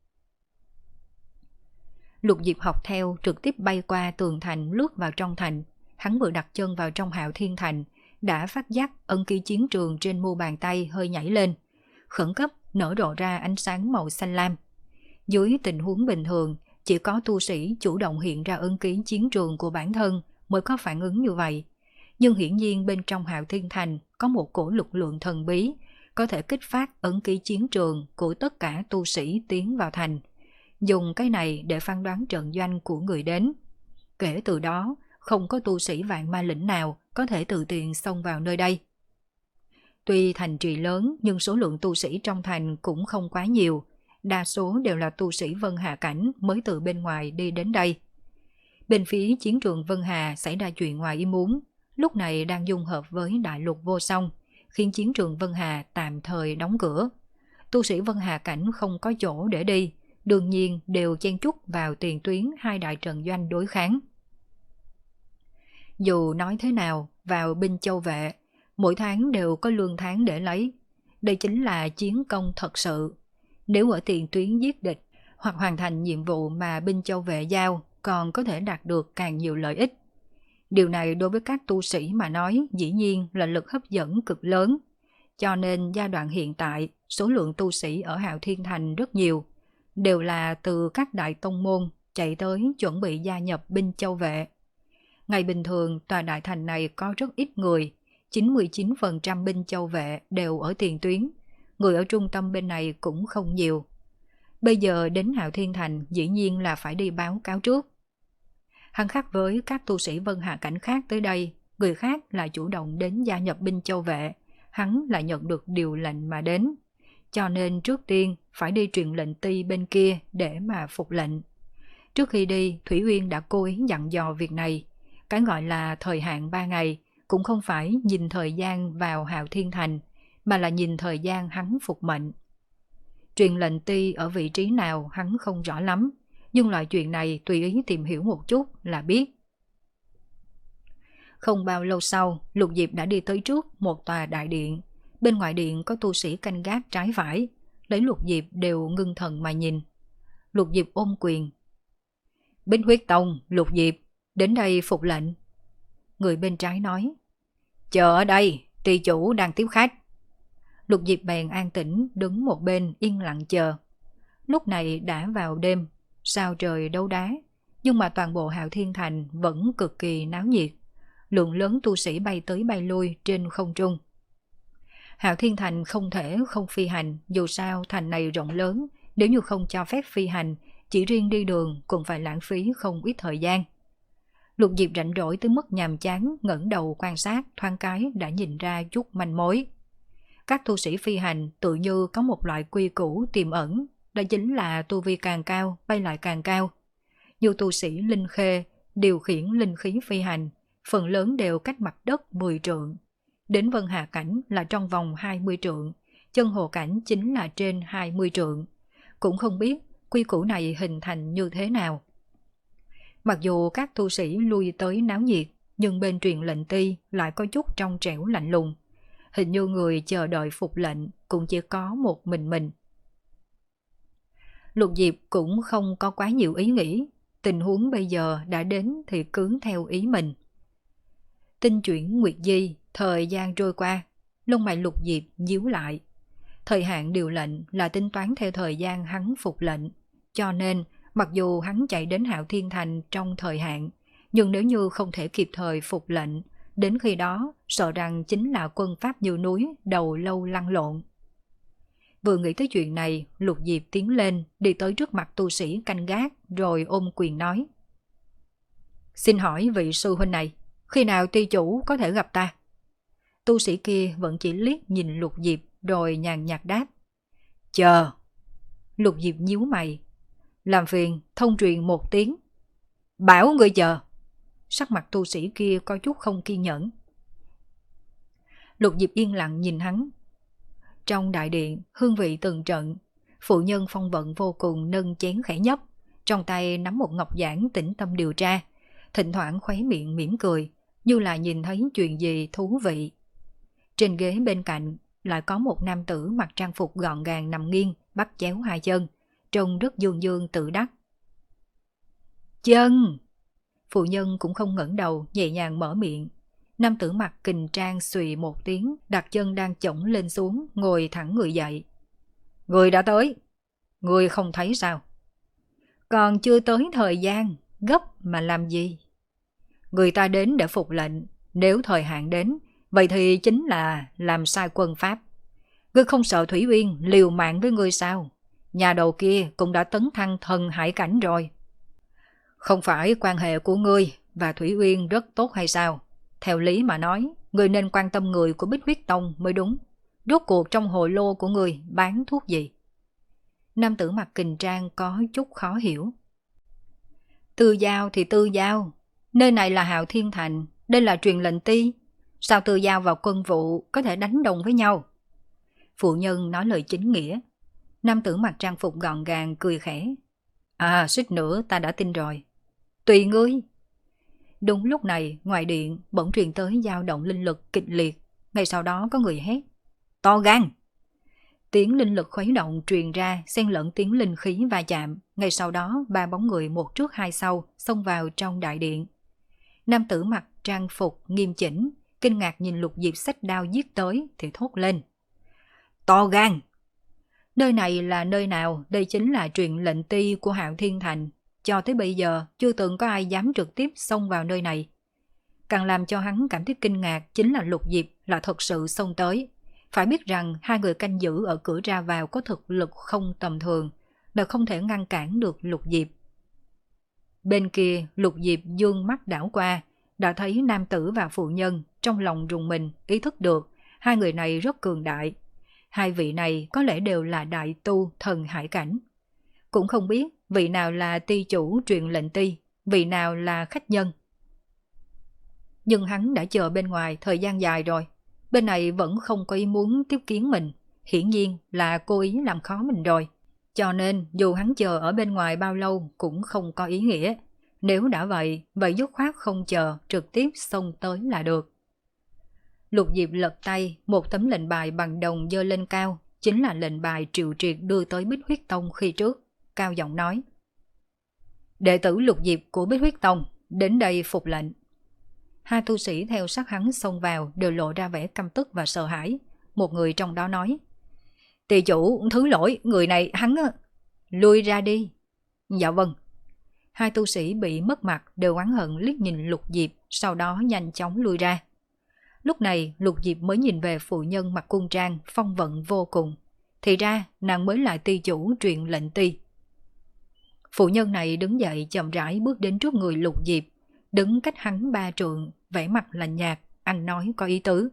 Lục Diệp học theo trực tiếp bay qua tường thành lướt vào trong thành. Hắn vừa đặt chân vào trong Hạo Thiên Thành, đã phát giác ấn ký chiến trường trên mu bàn tay hơi nhảy lên. Khẩn cấp nở rộ ra ánh sáng màu xanh lam. Dưới tình huống bình thường, chỉ có tu sĩ chủ động hiện ra ấn ký chiến trường của bản thân mới có phản ứng như vậy. Nhưng hiển nhiên bên trong Hạo Thiên Thành có một cổ lực lượng thần bí, có thể kích phát ấn ký chiến trường của tất cả tu sĩ tiến vào thành. Dùng cái này để phán đoán trận doanh của người đến. Kể từ đó, không có tu sĩ vạn ma lĩnh nào có thể tự tiện xông vào nơi đây. Tuy thành trì lớn nhưng số lượng tu sĩ trong thành cũng không quá nhiều. Đa số đều là tu sĩ Vân Hà Cảnh mới từ bên ngoài đi đến đây. Bên phía chiến trường Vân Hà xảy ra chuyện ngoài ý muốn, lúc này đang dung hợp với đại lục vô song, khiến chiến trường Vân Hà tạm thời đóng cửa. Tu sĩ Vân Hà Cảnh không có chỗ để đi, đương nhiên đều chen chúc vào tiền tuyến hai đại trận doanh đối kháng. Dù nói thế nào, vào binh châu vệ, mỗi tháng đều có lương tháng để lấy. Đây chính là chiến công thật sự. Nếu ở tiền tuyến giết địch hoặc hoàn thành nhiệm vụ mà binh châu vệ giao, còn có thể đạt được càng nhiều lợi ích. Điều này đối với các tu sĩ mà nói dĩ nhiên là lực hấp dẫn cực lớn. Cho nên giai đoạn hiện tại, số lượng tu sĩ ở Hạo Thiên Thành rất nhiều, đều là từ các đại tông môn chạy tới chuẩn bị gia nhập binh châu vệ. Ngày bình thường, tòa đại thành này có rất ít người, chín mươi chín phần trăm binh châu vệ đều ở tiền tuyến, người ở trung tâm bên này cũng không nhiều. Bây giờ đến Hạo Thiên Thành dĩ nhiên là phải đi báo cáo trước. Hắn khác với các tu sĩ Vân Hà Cảnh khác tới đây, người khác là chủ động đến gia nhập binh châu vệ, hắn lại nhận được điều lệnh mà đến. Cho nên trước tiên phải đi truyền lệnh ty bên kia để mà phục lệnh. Trước khi đi, Thủy Uyên đã cố ý dặn dò việc này. Cái gọi là thời hạn ba ngày cũng không phải nhìn thời gian vào Hạo Thiên Thành, mà là nhìn thời gian hắn phục mệnh. Truyền lệnh ty ở vị trí nào hắn không rõ lắm, nhưng loại chuyện này tùy ý tìm hiểu một chút là biết. Không bao lâu sau, Lục Diệp đã đi tới trước một tòa đại điện. Bên ngoài điện có tu sĩ canh gác trái phải, lấy Lục Diệp đều ngưng thần mà nhìn. Lục Diệp ôm quyền. Bính Huyết Tông, Lục Diệp, đến đây phục lệnh. Người bên trái nói. Chờ ở đây, ty chủ đang tiếp khách. Lục Diệp bèn an tĩnh đứng một bên yên lặng chờ. Lúc này đã vào đêm, sao trời đấu đá, nhưng mà toàn bộ Hạo Thiên Thành vẫn cực kỳ náo nhiệt. Lượng lớn tu sĩ bay tới bay lui trên không trung. Hạo Thiên Thành không thể không phi hành, dù sao thành này rộng lớn, nếu như không cho phép phi hành, chỉ riêng đi đường cũng phải lãng phí không ít thời gian. Lục Diệp rảnh rỗi tới mức nhàm chán, ngẩng đầu quan sát thoáng cái đã nhìn ra chút manh mối. Các tu sĩ phi hành tự như có một loại quy củ tiềm ẩn, đó chính là tu vi càng cao bay lại càng cao. Như tu sĩ linh khê điều khiển linh khí phi hành, phần lớn đều cách mặt đất mười trượng. Đến Vân Hà Cảnh là trong vòng hai mươi trượng, chân hồ cảnh chính là trên hai mươi trượng. Cũng không biết quy củ này hình thành như thế nào. Mặc dù các tu sĩ lui tới náo nhiệt, nhưng bên truyền lệnh ty lại có chút trong trẻo lạnh lùng. Hình như người chờ đợi phục lệnh cũng chỉ có một mình mình. Lục Diệp cũng không có quá nhiều ý nghĩ, tình huống bây giờ đã đến thì cứ theo ý mình. Tinh chuyển nguyệt di, thời gian trôi qua, lông mày Lục Diệp nhíu lại. Thời hạn điều lệnh là tính toán theo thời gian hắn phục lệnh, cho nên mặc dù hắn chạy đến Hạo Thiên Thành trong thời hạn, nhưng nếu như không thể kịp thời phục lệnh, đến khi đó sợ rằng chính là quân Pháp như núi, đầu lâu lăn lộn. Vừa nghĩ tới chuyện này, Lục Diệp tiến lên, đi tới trước mặt tu sĩ canh gác, rồi ôm quyền nói. Xin hỏi vị sư huynh này, khi nào ty chủ có thể gặp ta? Tu sĩ kia vẫn chỉ liếc nhìn Lục Diệp, rồi nhàn nhạt đáp. Chờ. Lục Diệp nhíu mày. Làm phiền, thông truyền một tiếng. Bảo người chờ. Sắc mặt tu sĩ kia có chút không kiên nhẫn. Lục Diệp yên lặng nhìn hắn. Trong đại điện, hương vị từng trận, phụ nhân phong vận vô cùng nâng chén khẽ nhấp, trong tay nắm một ngọc giản tĩnh tâm điều tra, thỉnh thoảng khóe miệng mỉm cười, như là nhìn thấy chuyện gì thú vị. Trên ghế bên cạnh lại có một nam tử mặc trang phục gọn gàng nằm nghiêng, bắt chéo hai chân, trông rất dương dương tự đắc. Chân! Phụ nhân cũng không ngẩng đầu, nhẹ nhàng mở miệng. Nam tử mặc kình trang xùy một tiếng, đặt chân đang chổng lên xuống, ngồi thẳng người dậy. Người đã tới. Người không thấy sao? Còn chưa tới thời gian, gấp mà làm gì? Người ta đến để phục lệnh, nếu thời hạn đến, vậy thì chính là làm sai quân pháp. Ngươi không sợ Thủy Uyên liều mạng với ngươi sao? Nhà đầu kia cũng đã tấn thăng thần hải cảnh rồi. Không phải quan hệ của ngươi và Thủy Uyên rất tốt hay sao? Theo lý mà nói, ngươi nên quan tâm người của Bích Huyết Tông mới đúng. Rốt cuộc trong hồ lô của ngươi bán thuốc gì? Nam tử mặc kình trang có chút khó hiểu. Tư giao thì tư giao. Nơi này là Hạo Thiên Thành, đây là truyền lệnh ti. Sao tư giao và quân vụ có thể đánh đồng với nhau? Phụ nhân nói lời chính nghĩa. Nam tử mặc trang phục gọn gàng cười khẽ. À, suýt nữa ta đã tin rồi. Tùy ngươi. Đúng lúc này, ngoài điện bỗng truyền tới dao động linh lực kịch liệt. Ngay sau đó có người hét. To gan! Tiếng linh lực khuấy động truyền ra, xen lẫn tiếng linh khí va chạm. Ngay sau đó, ba bóng người một trước hai sau xông vào trong đại điện. Nam tử mặc trang phục nghiêm chỉnh, kinh ngạc nhìn Lục Diệp xách đao giết tới thì thốt lên. To gan! Nơi này là nơi nào? Đây chính là truyền lệnh ti của Hạo Thiên Thành. Cho tới bây giờ chưa từng có ai dám trực tiếp xông vào nơi này. Càng làm cho hắn cảm thấy kinh ngạc chính là Lục Diệp là thật sự xông tới. Phải biết rằng hai người canh giữ ở cửa ra vào có thực lực không tầm thường, đã không thể ngăn cản được Lục Diệp. Bên kia Lục Diệp dương mắt đảo qua, đã thấy nam tử và phụ nhân, trong lòng rùng mình, ý thức được hai người này rất cường đại. Hai vị này có lẽ đều là đại tu thần hải cảnh. Cũng không biết vị nào là ty chủ truyền lệnh ti, vị nào là khách nhân. Nhưng hắn đã chờ bên ngoài thời gian dài rồi, bên này vẫn không có ý muốn tiếp kiến mình, hiển nhiên là cố ý làm khó mình rồi. Cho nên dù hắn chờ ở bên ngoài bao lâu cũng không có ý nghĩa. Nếu đã vậy, vậy dứt khoát không chờ, trực tiếp xông tới là được. Lục Diệp lật tay, một tấm lệnh bài bằng đồng giơ lên cao, chính là lệnh bài Triệu Triệt đưa tới Bích Huyết Tông khi trước. Cao giọng nói. Đệ tử Lục Diệp của Bích Huyết Tông, đến đây phục lệnh. Hai tu sĩ theo sát hắn xông vào đều lộ ra vẻ căm tức và sợ hãi. Một người trong đó nói. Tỳ chủ, thứ lỗi, người này hắn... Lui ra đi. Dạ vâng. Hai tu sĩ bị mất mặt đều oán hận liếc nhìn Lục Diệp, sau đó nhanh chóng lui ra. Lúc này Lục Diệp mới nhìn về phụ nhân mặc cung trang, phong vận vô cùng. Thì ra nàng mới là ty chủ truyền lệnh ti. Phụ nhân này đứng dậy chậm rãi bước đến trước người Lục Diệp, đứng cách hắn ba trượng, vẻ mặt lạnh nhạt, ăn nói có ý tứ.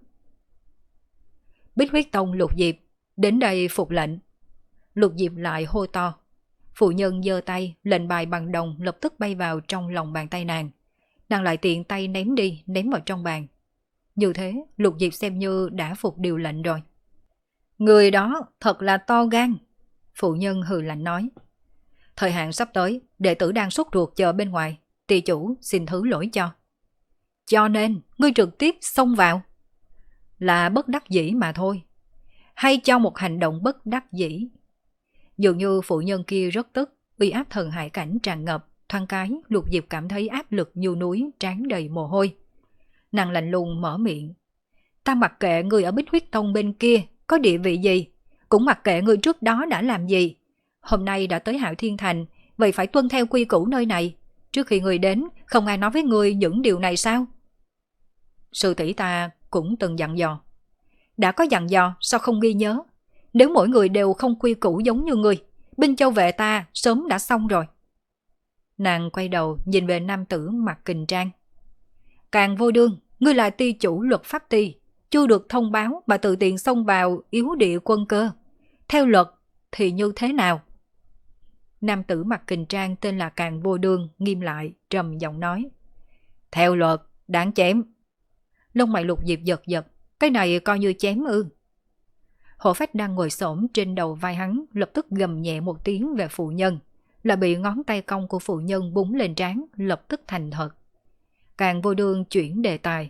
Bích Huyết Tông Lục Diệp, đến đây phục lệnh. Lục Diệp lại hô to. Phụ nhân giơ tay, lệnh bài bằng đồng lập tức bay vào trong lòng bàn tay nàng. Nàng lại tiện tay ném đi, ném vào trong bàn. Như thế, Lục Diệp xem như đã phục điều lệnh rồi. Người đó thật là to gan. Phụ nhân hừ lạnh nói. Thời hạn sắp tới, đệ tử đang sốt ruột chờ bên ngoài. Tỳ chủ xin thứ lỗi cho. Cho nên, ngươi trực tiếp xông vào. Là bất đắc dĩ mà thôi. Hay cho một hành động bất đắc dĩ. Dường như phụ nhân kia rất tức, uy áp thần hải cảnh tràn ngập. Thoáng cái, Lục Diệp cảm thấy áp lực như núi, trán đầy mồ hôi. Nàng lạnh lùng mở miệng. Ta mặc kệ người ở Bích Huyết Tông bên kia có địa vị gì, cũng mặc kệ ngươi trước đó đã làm gì. Hôm nay đã tới Hạo Thiên Thành, vậy phải tuân theo quy củ nơi này. Trước khi ngươi đến, không ai nói với ngươi những điều này sao? Sư tỷ ta cũng từng dặn dò. Đã có dặn dò, sao không ghi nhớ? Nếu mỗi người đều không quy củ giống như ngươi, binh châu vệ ta sớm đã xong rồi. Nàng quay đầu nhìn về nam tử mặc kình trang. Càng Vô Đương, ngươi là ty chủ luật pháp ty, chưa được thông báo mà tự tiện xông vào yếu địa quân cơ. Theo luật thì như thế nào? Nam tử mặc kình trang tên là Càng Vô Đương nghiêm lại, trầm giọng nói. Theo luật, đáng chém. Lông mày Lục Diệp giật giật, cái này coi như chém ư? Hổ Phách đang ngồi xổm trên đầu vai hắn, lập tức gầm nhẹ một tiếng về phụ nhân, là bị ngón tay cong của phụ nhân búng lên trán, lập tức thành thật. Càng Vô Đương chuyển đề tài.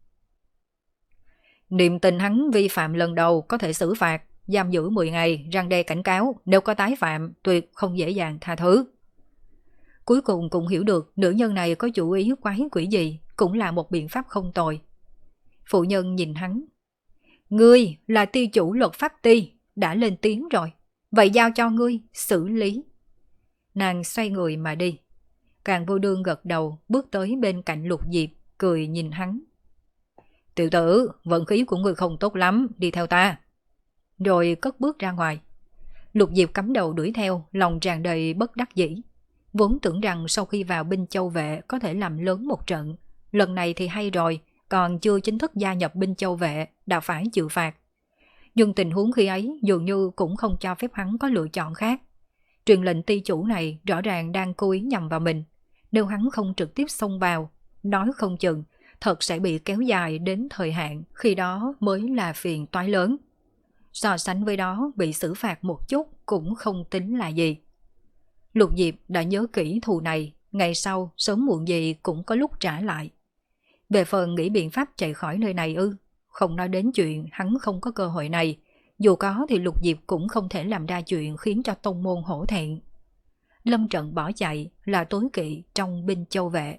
Niệm tình hắn vi phạm lần đầu có thể xử phạt, giam giữ mười ngày, răn đe cảnh cáo, nếu có tái phạm, tuyệt không dễ dàng tha thứ. Cuối cùng cũng hiểu được nữ nhân này có chủ ý quái quỷ gì, cũng là một biện pháp không tồi. Phụ nhân nhìn hắn. Ngươi là ty chủ luật pháp ty, đã lên tiếng rồi, vậy giao cho ngươi xử lý. Nàng xoay người mà đi. Càng Vô Đương gật đầu, bước tới bên cạnh Lục Diệp, cười nhìn hắn. Tiểu tử, vận khí của ngươi không tốt lắm, đi theo ta. Rồi cất bước ra ngoài. Lục Diệp cắm đầu đuổi theo, lòng tràn đầy bất đắc dĩ. Vốn tưởng rằng sau khi vào binh châu vệ có thể làm lớn một trận. Lần này thì hay rồi, còn chưa chính thức gia nhập binh châu vệ, đã phải chịu phạt. Nhưng tình huống khi ấy dường như cũng không cho phép hắn có lựa chọn khác. Truyền lệnh ty chủ này rõ ràng đang cố ý nhằm vào mình. Nếu hắn không trực tiếp xông vào, nói không chừng, thật sẽ bị kéo dài đến thời hạn, khi đó mới là phiền toái lớn. So sánh với đó, bị xử phạt một chút cũng không tính là gì. Lục Diệp đã nhớ kỹ thù này, ngày sau sớm muộn gì cũng có lúc trả lại. Về phần nghĩ biện pháp chạy khỏi nơi này ư, không nói đến chuyện hắn không có cơ hội này, dù có thì Lục Diệp cũng không thể làm ra chuyện khiến cho tông môn hổ thẹn. Lâm trận bỏ chạy là tối kỵ trong binh châu vệ.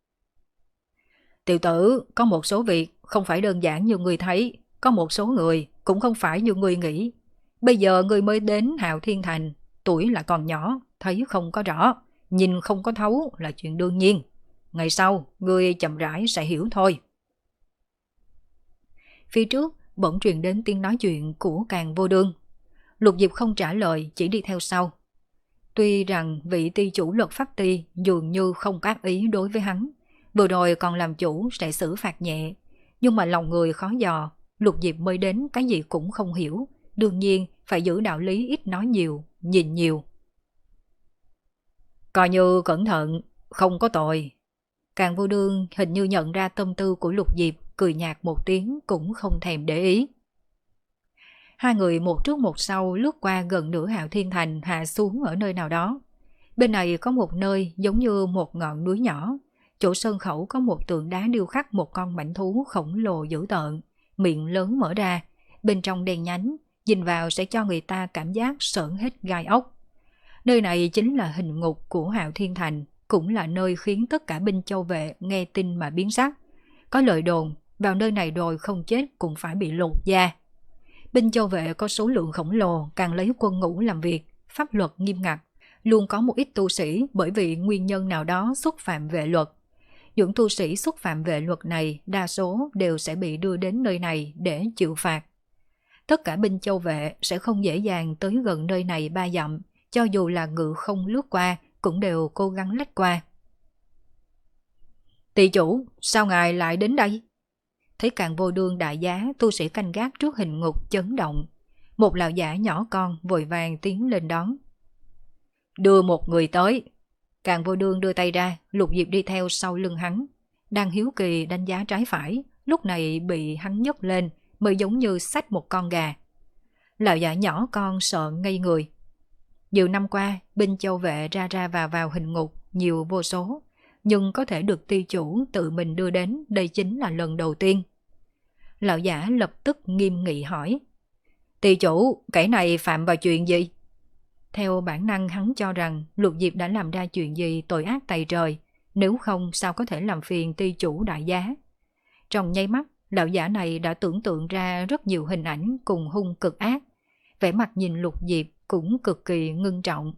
Tiểu tử, có một số việc không phải đơn giản như người thấy, có một số người cũng không phải như người nghĩ. Bây giờ người mới đến Hạo Thiên Thành, tuổi là còn nhỏ, thấy không có rõ, nhìn không có thấu là chuyện đương nhiên. Ngày sau, người chậm rãi sẽ hiểu thôi. Phía trước, bỗng truyền đến tiếng nói chuyện của Càng Vô Đương. Lục Diệp không trả lời, chỉ đi theo sau. Tuy rằng vị ty chủ luật pháp ty dường như không có ác ý đối với hắn, vừa rồi còn làm chủ sẽ xử phạt nhẹ, nhưng mà lòng người khó dò, Lục Diệp mới đến cái gì cũng không hiểu, đương nhiên phải giữ đạo lý ít nói nhiều, nhìn nhiều. Coi như cẩn thận, không có tội. Càng Vô Đương hình như nhận ra tâm tư của Lục Diệp, cười nhạt một tiếng cũng không thèm để ý. Hai người một trước một sau lướt qua gần nửa Hạo Thiên Thành, hạ xuống ở nơi nào đó. Bên này có một nơi giống như một ngọn núi nhỏ, chỗ sân khẩu có một tượng đá điêu khắc một con mãnh thú khổng lồ dữ tợn, miệng lớn mở ra, bên trong đen nhánh, nhìn vào sẽ cho người ta cảm giác sởn hết gai ốc. Nơi này chính là hình ngục của Hạo Thiên Thành, cũng là nơi khiến tất cả binh châu vệ nghe tin mà biến sắc. Có lời đồn, vào nơi này rồi không chết cũng phải bị lột da. Binh châu vệ có số lượng khổng lồ, càng lấy quân ngũ làm việc, pháp luật nghiêm ngặt. Luôn có một ít tu sĩ bởi vì nguyên nhân nào đó xúc phạm vệ luật. Những tu sĩ xúc phạm vệ luật này đa số đều sẽ bị đưa đến nơi này để chịu phạt. Tất cả binh châu vệ sẽ không dễ dàng tới gần nơi này ba dặm, cho dù là ngự không lướt qua cũng đều cố gắng lách qua. Tỳ chủ, sao ngài lại đến đây? Thấy Càng Vô Đương đại giá, tu sĩ canh gác trước hình ngục chấn động. Một lão giả nhỏ con vội vàng tiến lên đón. Đưa một người tới. Càng Vô Đương đưa tay ra, Lục Diệp đi theo sau lưng hắn. Đang hiếu kỳ đánh giá trái phải, lúc này bị hắn nhấc lên, mới giống như xách một con gà. Lão giả nhỏ con sợ ngây người. Nhiều năm qua, binh châu vệ ra ra vào vào hình ngục nhiều vô số, nhưng có thể được ty chủ tự mình đưa đến, đây chính là lần đầu tiên. Lão giả lập tức nghiêm nghị hỏi. Ty chủ, kẻ này phạm vào chuyện gì? Theo bản năng hắn cho rằng Lục Diệp đã làm ra chuyện gì tội ác tày trời, nếu không sao có thể làm phiền ty chủ đại giá. Trong nháy mắt, lão giả này đã tưởng tượng ra rất nhiều hình ảnh cùng hung cực ác. vẻ mặt nhìn Lục Diệp cũng cực kỳ ngưng trọng.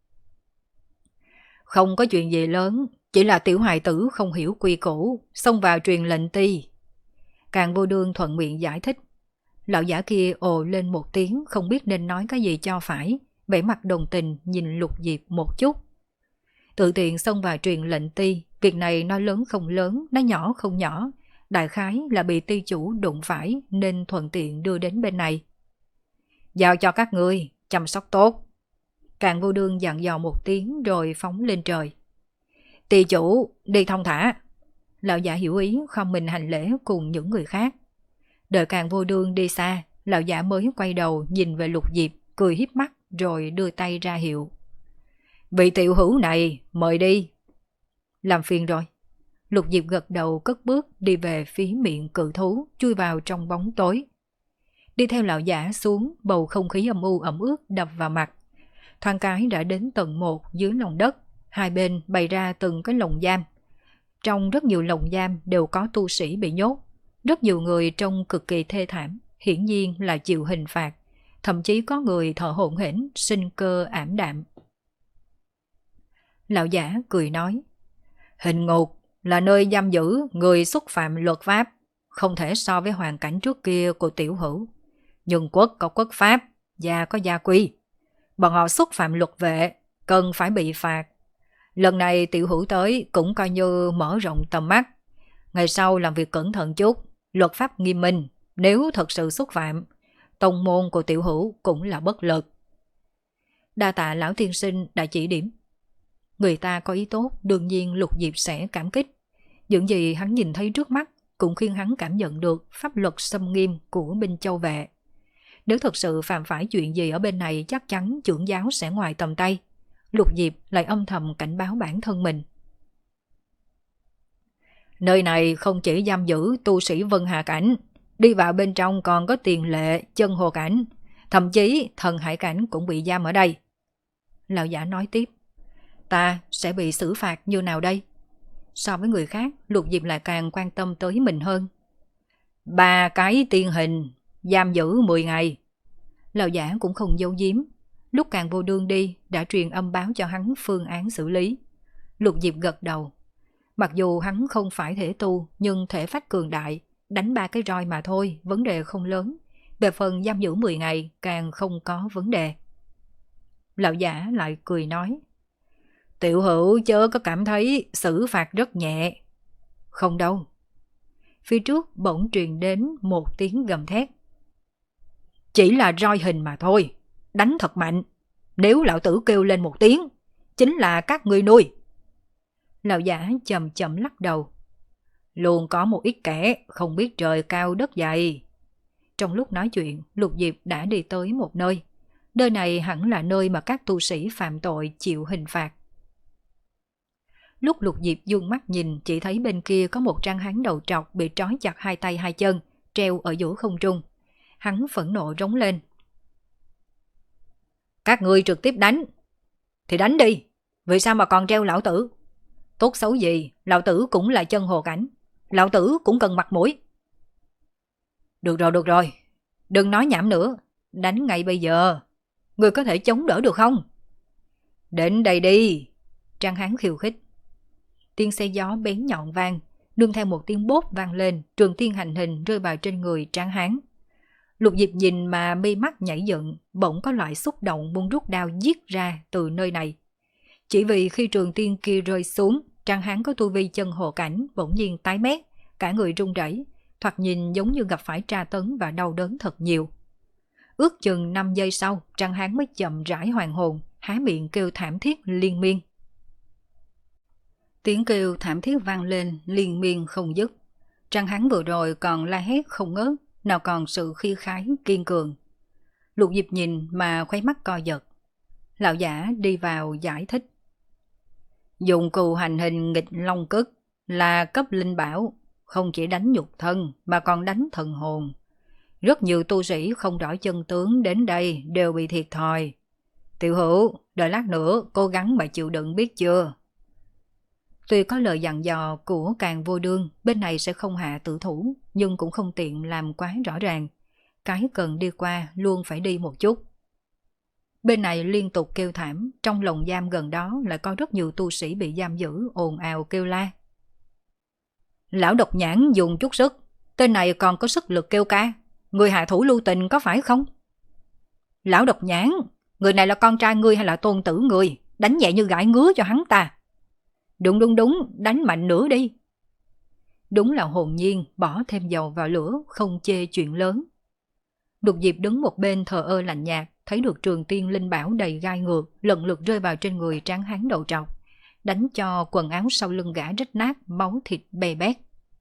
Không có chuyện gì lớn, chỉ là tiểu hài tử không hiểu quy củ, xông vào truyền lệnh ti. Càng Vô Đương thuận miệng giải thích. Lão giả kia ồ lên một tiếng, không biết nên nói cái gì cho phải, vẻ mặt đồng tình nhìn Lục Diệp một chút. Tự tiện xông vào truyền lệnh ti, việc này nó lớn không lớn, nó nhỏ không nhỏ, đại khái là bị ty chủ đụng phải nên thuận tiện đưa đến bên này. Giao cho các ngươi, chăm sóc tốt. Càng Vô Đương dặn dò một tiếng rồi phóng lên trời. Ty chủ, đi thông thả. Lão giả hiểu ý không mình hành lễ cùng những người khác. Đợi Càng Vô Đương đi xa, lão giả mới quay đầu nhìn về Lục Diệp, cười híp mắt rồi đưa tay ra hiệu. Vị tiểu hữu này, mời đi. Làm phiền rồi. Lục Diệp gật đầu cất bước đi về phía miệng cự thú, chui vào trong bóng tối. Đi theo lão giả xuống, bầu không khí âm u ẩm ướt đập vào mặt. Thoáng cái đã đến tầng một dưới lòng đất, hai bên bày ra từng cái lồng giam. Trong rất nhiều lồng giam đều có tu sĩ bị nhốt. Rất nhiều người trông cực kỳ thê thảm, hiển nhiên là chịu hình phạt. Thậm chí có người thở hổn hển, sinh cơ ảm đạm. Lão giả cười nói, hình ngục là nơi giam giữ người xúc phạm luật pháp, không thể so với hoàn cảnh trước kia của tiểu hữu. Nhưng quốc có quốc pháp, gia có gia quy. Bọn họ xúc phạm luật vệ, cần phải bị phạt. Lần này tiểu hữu tới cũng coi như mở rộng tầm mắt. Ngày sau làm việc cẩn thận chút, luật pháp nghiêm minh, nếu thật sự xúc phạm, tông môn của tiểu hữu cũng là bất lực. Đa tạ lão tiên sinh đã chỉ điểm. Người ta có ý tốt, đương nhiên Lục Diệp sẽ cảm kích. Những gì hắn nhìn thấy trước mắt cũng khiến hắn cảm nhận được pháp luật xâm nghiêm của Binh Châu Vệ. Nếu thật sự phạm phải chuyện gì ở bên này, chắc chắn trưởng giáo sẽ ngoài tầm tay. Lục Diệp lại âm thầm cảnh báo bản thân mình. Nơi này không chỉ giam giữ tu sĩ Vân Hà Cảnh, đi vào bên trong còn có Tiền Lệ, Chân Hồ Cảnh, thậm chí Thần Hải Cảnh cũng bị giam ở đây. Lão giả nói tiếp, ta sẽ bị xử phạt như nào đây? So với người khác, Lục Diệp lại càng quan tâm tới mình hơn. Ba cái tiên hình, giam giữ mười ngày. Lão giả cũng không giấu giếm. Lúc Càng Vô Đương đi, đã truyền âm báo cho hắn phương án xử lý. Lục Diệp gật đầu. Mặc dù hắn không phải thể tu, nhưng thể phách cường đại, đánh ba cái roi mà thôi, vấn đề không lớn. Về phần giam giữ mười ngày, càng không có vấn đề. Lão giả lại cười nói, tiểu hữu chớ có cảm thấy xử phạt rất nhẹ. Không đâu. Phía trước bỗng truyền đến một tiếng gầm thét. Chỉ là roi hình mà thôi, đánh thật mạnh. Nếu lão tử kêu lên một tiếng, chính là các ngươi nuôi. Lão giả chậm chậm lắc đầu. Luôn có một ít kẻ không biết trời cao đất dày. Trong lúc nói chuyện, Lục Diệp đã đi tới một nơi. Nơi này hẳn là nơi mà các tu sĩ phạm tội chịu hình phạt. Lúc Lục Diệp dương mắt nhìn, chỉ thấy bên kia có một trang hán đầu trọc bị trói chặt hai tay hai chân, treo ở giữa không trung. Hắn phẫn nộ rống lên. Các ngươi trực tiếp đánh. Thì đánh đi, vì sao mà còn treo lão tử? Tốt xấu gì, lão tử cũng là Chân Hồ Cảnh. Lão tử cũng cần mặt mũi. Được rồi, được rồi, đừng nói nhảm nữa, đánh ngay bây giờ. Ngươi có thể chống đỡ được không? Đến đây đi. Trang hán khiêu khích. Tiếng xe gió bén nhọn vang, nương theo một tiếng bốp vang lên, trường tiên hành hình rơi vào trên người Tráng hán. Lục Diệp nhìn mà mi mắt nhảy dựng, bỗng có loại xúc động muốn rút đao giết ra từ nơi này. Chỉ vì khi trường tiên kia rơi xuống, Tráng hán có tu vi Chân Hồ Cảnh bỗng nhiên tái mét, cả người run rẩy, thoạt nhìn giống như gặp phải tra tấn và đau đớn thật nhiều. Ước chừng năm giây sau, Tráng hán mới chậm rãi hoàn hồn, há miệng kêu thảm thiết liên miên. Tiếng kêu thảm thiết vang lên liên miên không dứt. Tráng hán vừa rồi còn la hét không ngớt, nào còn sự khí khái kiên cường. Lục Diệp nhìn mà khoái mắt co giật. Lão giả đi vào giải thích. Dụng cụ hành hình nghịch long cức là cấp linh bảo, không chỉ đánh nhục thân mà còn đánh thần hồn. Rất nhiều tu sĩ không rõ chân tướng đến đây đều bị thiệt thòi. Tiểu hữu, đợi lát nữa cố gắng mà chịu đựng biết chưa? Tuy có lời dặn dò của Càng Vô Đương bên này sẽ không hạ tử thủ, nhưng cũng không tiện làm quá rõ ràng. Cái cần đi qua luôn phải đi một chút. Bên này liên tục kêu thảm, trong lồng giam gần đó lại có rất nhiều tu sĩ bị giam giữ ồn ào kêu la. Lão độc nhãn dùng chút sức, tên này còn có sức lực kêu ca, người hạ thủ lưu tình có phải không? Lão độc nhãn, người này là con trai ngươi hay là tôn tử ngươi, đánh nhẹ như gãi ngứa cho hắn ta. Đúng đúng đúng, đánh mạnh nữa đi. Đúng là hồn nhiên, bỏ thêm dầu vào lửa, không chê chuyện lớn. Lục Diệp đứng một bên thờ ơ lạnh nhạt, thấy được trường tiên linh bảo đầy gai ngược, lần lượt rơi vào trên người tráng hán đầu trọc, đánh cho quần áo sau lưng gã rách nát, máu thịt bè bét.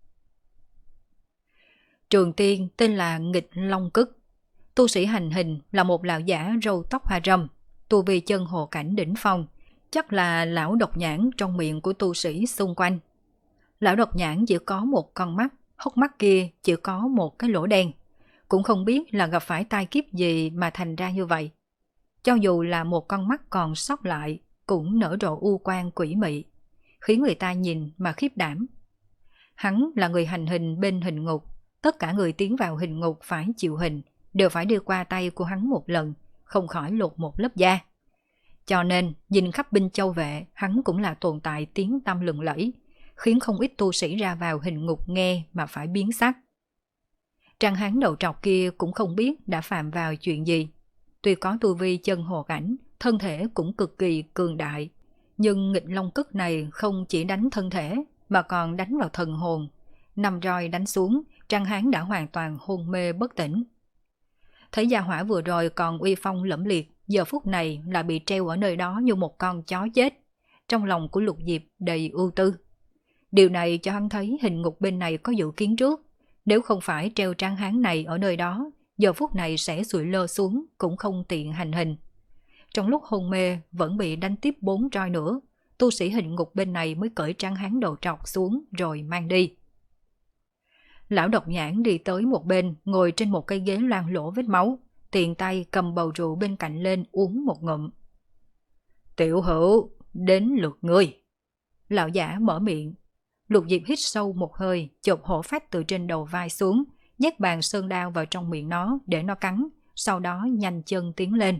Trường tiên tên là Nghịch Long Cức, tu sĩ hành hình, là một lão giả râu tóc hoa râm, tu vi chân hồ cảnh đỉnh phong, chắc là lão độc nhãn trong miệng của tu sĩ xung quanh. Lão độc nhãn chỉ có một con mắt, hốc mắt kia chỉ có một cái lỗ đen, cũng không biết là gặp phải tai kiếp gì mà thành ra như vậy. Cho dù là một con mắt còn sót lại, cũng nở rộ u quang quỷ mị, khiến người ta nhìn mà khiếp đảm. Hắn là người hành hình bên hình ngục, tất cả người tiến vào hình ngục phải chịu hình, đều phải đưa qua tay của hắn một lần, không khỏi lột một lớp da. Cho nên, nhìn khắp binh châu vệ, hắn cũng là tồn tại tiếng tăm lừng lẫy, khiến không ít tu sĩ ra vào hình ngục nghe mà phải biến sắc. Tráng hán đầu trọc kia cũng không biết đã phạm vào chuyện gì. Tuy có tu vi chân hồ cảnh, thân thể cũng cực kỳ cường đại, nhưng Nghịch Long Cức này không chỉ đánh thân thể mà còn đánh vào thần hồn. Năm roi đánh xuống, tráng hán đã hoàn toàn hôn mê bất tỉnh. Thấy gia hỏa vừa rồi còn uy phong lẫm liệt, giờ phút này lại bị treo ở nơi đó như một con chó chết. Trong lòng của Lục Diệp đầy ưu tư. Điều này cho hắn thấy hình ngục bên này có dự kiến trước. Nếu không phải treo tráng hán này ở nơi đó, giờ phút này sẽ sụi lơ xuống, cũng không tiện hành hình. Trong lúc hôn mê vẫn bị đánh tiếp bốn roi nữa, tu sĩ hình ngục bên này mới cởi tráng hán đầu trọc xuống rồi mang đi. Lão độc nhãn đi tới một bên, ngồi trên một cây ghế loang lỗ vết máu, tiện tay cầm bầu rượu bên cạnh lên uống một ngụm. Tiểu hữu, đến lượt ngươi. Lão giả mở miệng. Lục Diệp hít sâu một hơi, chộp hổ phách từ trên đầu vai xuống, nhét bàn sơn đao vào trong miệng nó để nó cắn, sau đó nhanh chân tiến lên.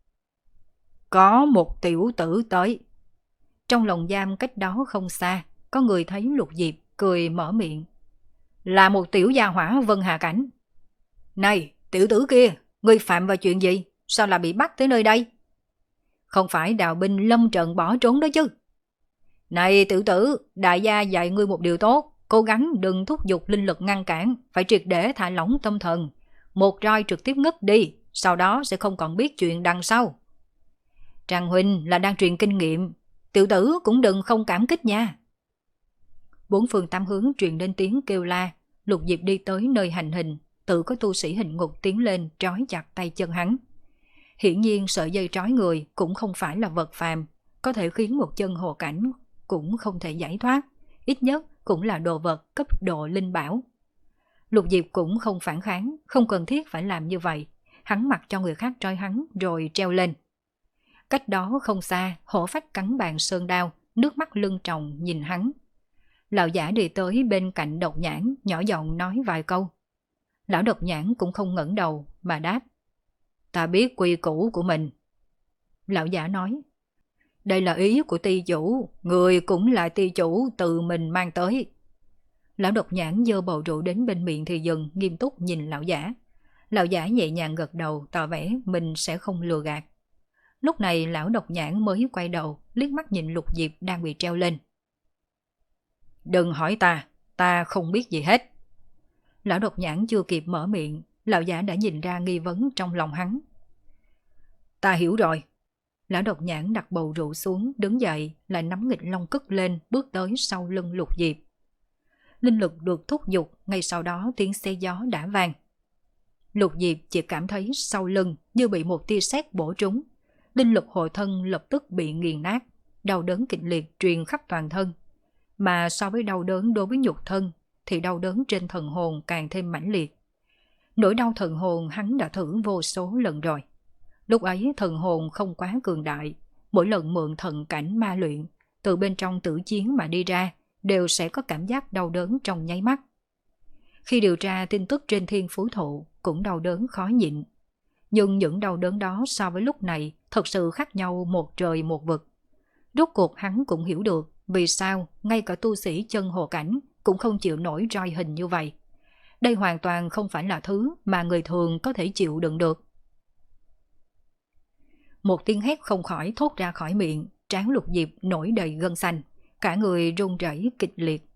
Có một tiểu tử tới. Trong lồng giam cách đó không xa, có người thấy Lục Diệp cười mở miệng. Là một tiểu gia hỏa Vân Hà Cảnh. Này, tiểu tử kia, ngươi phạm vào chuyện gì? Sao lại bị bắt tới nơi đây? Không phải đào binh lâm trận bỏ trốn đó chứ? Này tiểu tử, đại gia dạy ngươi một điều tốt, cố gắng đừng thúc giục linh lực ngăn cản, phải triệt để thả lỏng tâm thần. Một roi trực tiếp ngất đi, sau đó sẽ không còn biết chuyện đằng sau. Trang huynh là đang truyền kinh nghiệm, tiểu tử cũng đừng không cảm kích nha. Bốn phương tám hướng truyền đến tiếng kêu la. Lục Diệp đi tới nơi hành hình, tự có tu sĩ hình ngục tiến lên trói chặt tay chân hắn. Hiển nhiên sợi dây trói người cũng không phải là vật phàm, có thể khiến một chân hồ cảnh cũng không thể giải thoát, ít nhất cũng là đồ vật cấp độ linh bảo. Lục Diệp cũng không phản kháng, không cần thiết phải làm như vậy, hắn mặc cho người khác trói hắn rồi treo lên. Cách đó không xa, hổ phách cắn bàn sơn đao, nước mắt lưng tròng nhìn hắn. Lão giả đi tới bên cạnh độc nhãn, nhỏ giọng nói vài câu. Lão độc nhãn cũng không ngẩng đầu mà đáp. Ta biết quy củ của mình. Lão giả nói. Đây là ý của ty chủ, người cũng là ty chủ tự mình mang tới. Lão độc nhãn giơ bầu rượu đến bên miệng thì dừng, nghiêm túc nhìn lão giả. Lão giả nhẹ nhàng gật đầu, tỏ vẻ mình sẽ không lừa gạt. Lúc này lão độc nhãn mới quay đầu, liếc mắt nhìn Lục Diệp đang bị treo lên. Đừng hỏi ta, ta không biết gì hết. Lão độc nhãn chưa kịp mở miệng, lão giả đã nhìn ra nghi vấn trong lòng hắn. Ta hiểu rồi. Lão độc nhãn đặt bầu rượu xuống, đứng dậy, lại nắm Nghịch Long Cức lên, bước tới sau lưng Lục Diệp. Linh lực được thúc giục, ngay sau đó tiếng xe gió đã vang. Lục Diệp chỉ cảm thấy sau lưng như bị một tia sét bổ trúng. Linh lực hội thân lập tức bị nghiền nát, đau đớn kịch liệt truyền khắp toàn thân. Mà so với đau đớn đối với nhục thân, thì đau đớn trên thần hồn càng thêm mãnh liệt. Nỗi đau thần hồn hắn đã thử vô số lần rồi. Lúc ấy thần hồn không quá cường đại, mỗi lần mượn thần cảnh ma luyện, từ bên trong tử chiến mà đi ra, đều sẽ có cảm giác đau đớn trong nháy mắt. Khi điều tra tin tức trên thiên phú thụ, cũng đau đớn khó nhịn. Nhưng những đau đớn đó so với lúc này thật sự khác nhau một trời một vực. Rốt cuộc hắn cũng hiểu được vì sao ngay cả tu sĩ chân hồ cảnh cũng không chịu nổi roi hình như vậy. Đây hoàn toàn không phải là thứ mà người thường có thể chịu đựng được. Một tiếng hét không khỏi thốt ra khỏi miệng, trán Lục Diệp nổi đầy gân xanh, cả người run rẩy kịch liệt.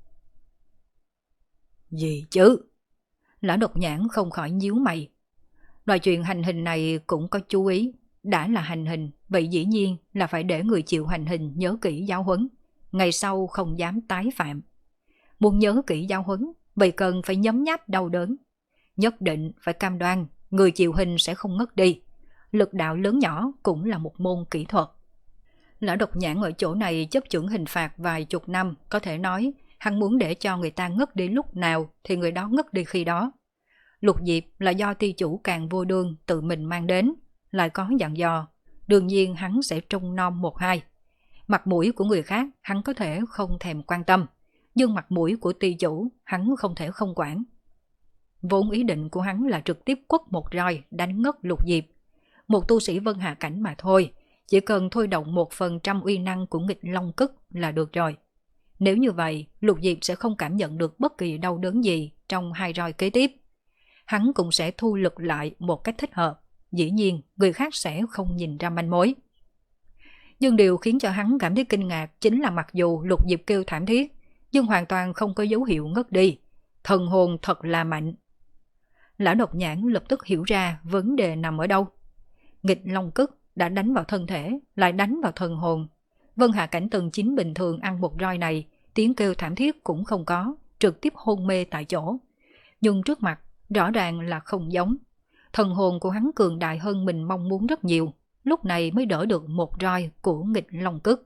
Gì chứ? Lão Độc Nhãn không khỏi nhíu mày. Loại chuyện hành hình này cũng có chú ý. Đã là hành hình, vậy dĩ nhiên là phải để người chịu hành hình nhớ kỹ giáo huấn, ngày sau không dám tái phạm. Muốn nhớ kỹ giáo huấn, vậy cần phải nhấm nháp đau đớn. Nhất định phải cam đoan, người chịu hình sẽ không ngất đi. Lực đạo lớn nhỏ cũng là một môn kỹ thuật. Lão Độc Nhãn ở chỗ này chấp chuẩn hình phạt vài chục năm, có thể nói hắn muốn để cho người ta ngất đi lúc nào thì người đó ngất đi khi đó. Lục Diệp là do ty chủ Càng Vô Đương tự mình mang đến, lại có dặn dò, đương nhiên hắn sẽ trông nom một hai. Mặt mũi của người khác hắn có thể không thèm quan tâm, nhưng mặt mũi của ty chủ hắn không thể không quản. Vốn ý định của hắn là trực tiếp quất một roi đánh ngất Lục Diệp. Một tu sĩ Vân Hà Cảnh mà thôi, chỉ cần thôi động một phần trăm uy năng của nghịch long cức là được rồi. Nếu như vậy, Lục Diệp sẽ không cảm nhận được bất kỳ đau đớn gì trong hai roi kế tiếp. Hắn cũng sẽ thu lực lại một cách thích hợp, dĩ nhiên người khác sẽ không nhìn ra manh mối. Nhưng điều khiến cho hắn cảm thấy kinh ngạc chính là mặc dù Lục Diệp kêu thảm thiết, nhưng hoàn toàn không có dấu hiệu ngất đi. Thần hồn thật là mạnh. Lão Độc Nhãn lập tức hiểu ra vấn đề nằm ở đâu. Nghịch long cức đã đánh vào thân thể, lại đánh vào thần hồn. Vân Hạ Cảnh tầng chín bình thường ăn một roi này, tiếng kêu thảm thiết cũng không có, trực tiếp hôn mê tại chỗ. Nhưng trước mặt, rõ ràng là không giống. Thần hồn của hắn cường đại hơn mình mong muốn rất nhiều, lúc này mới đỡ được một roi của nghịch long cức.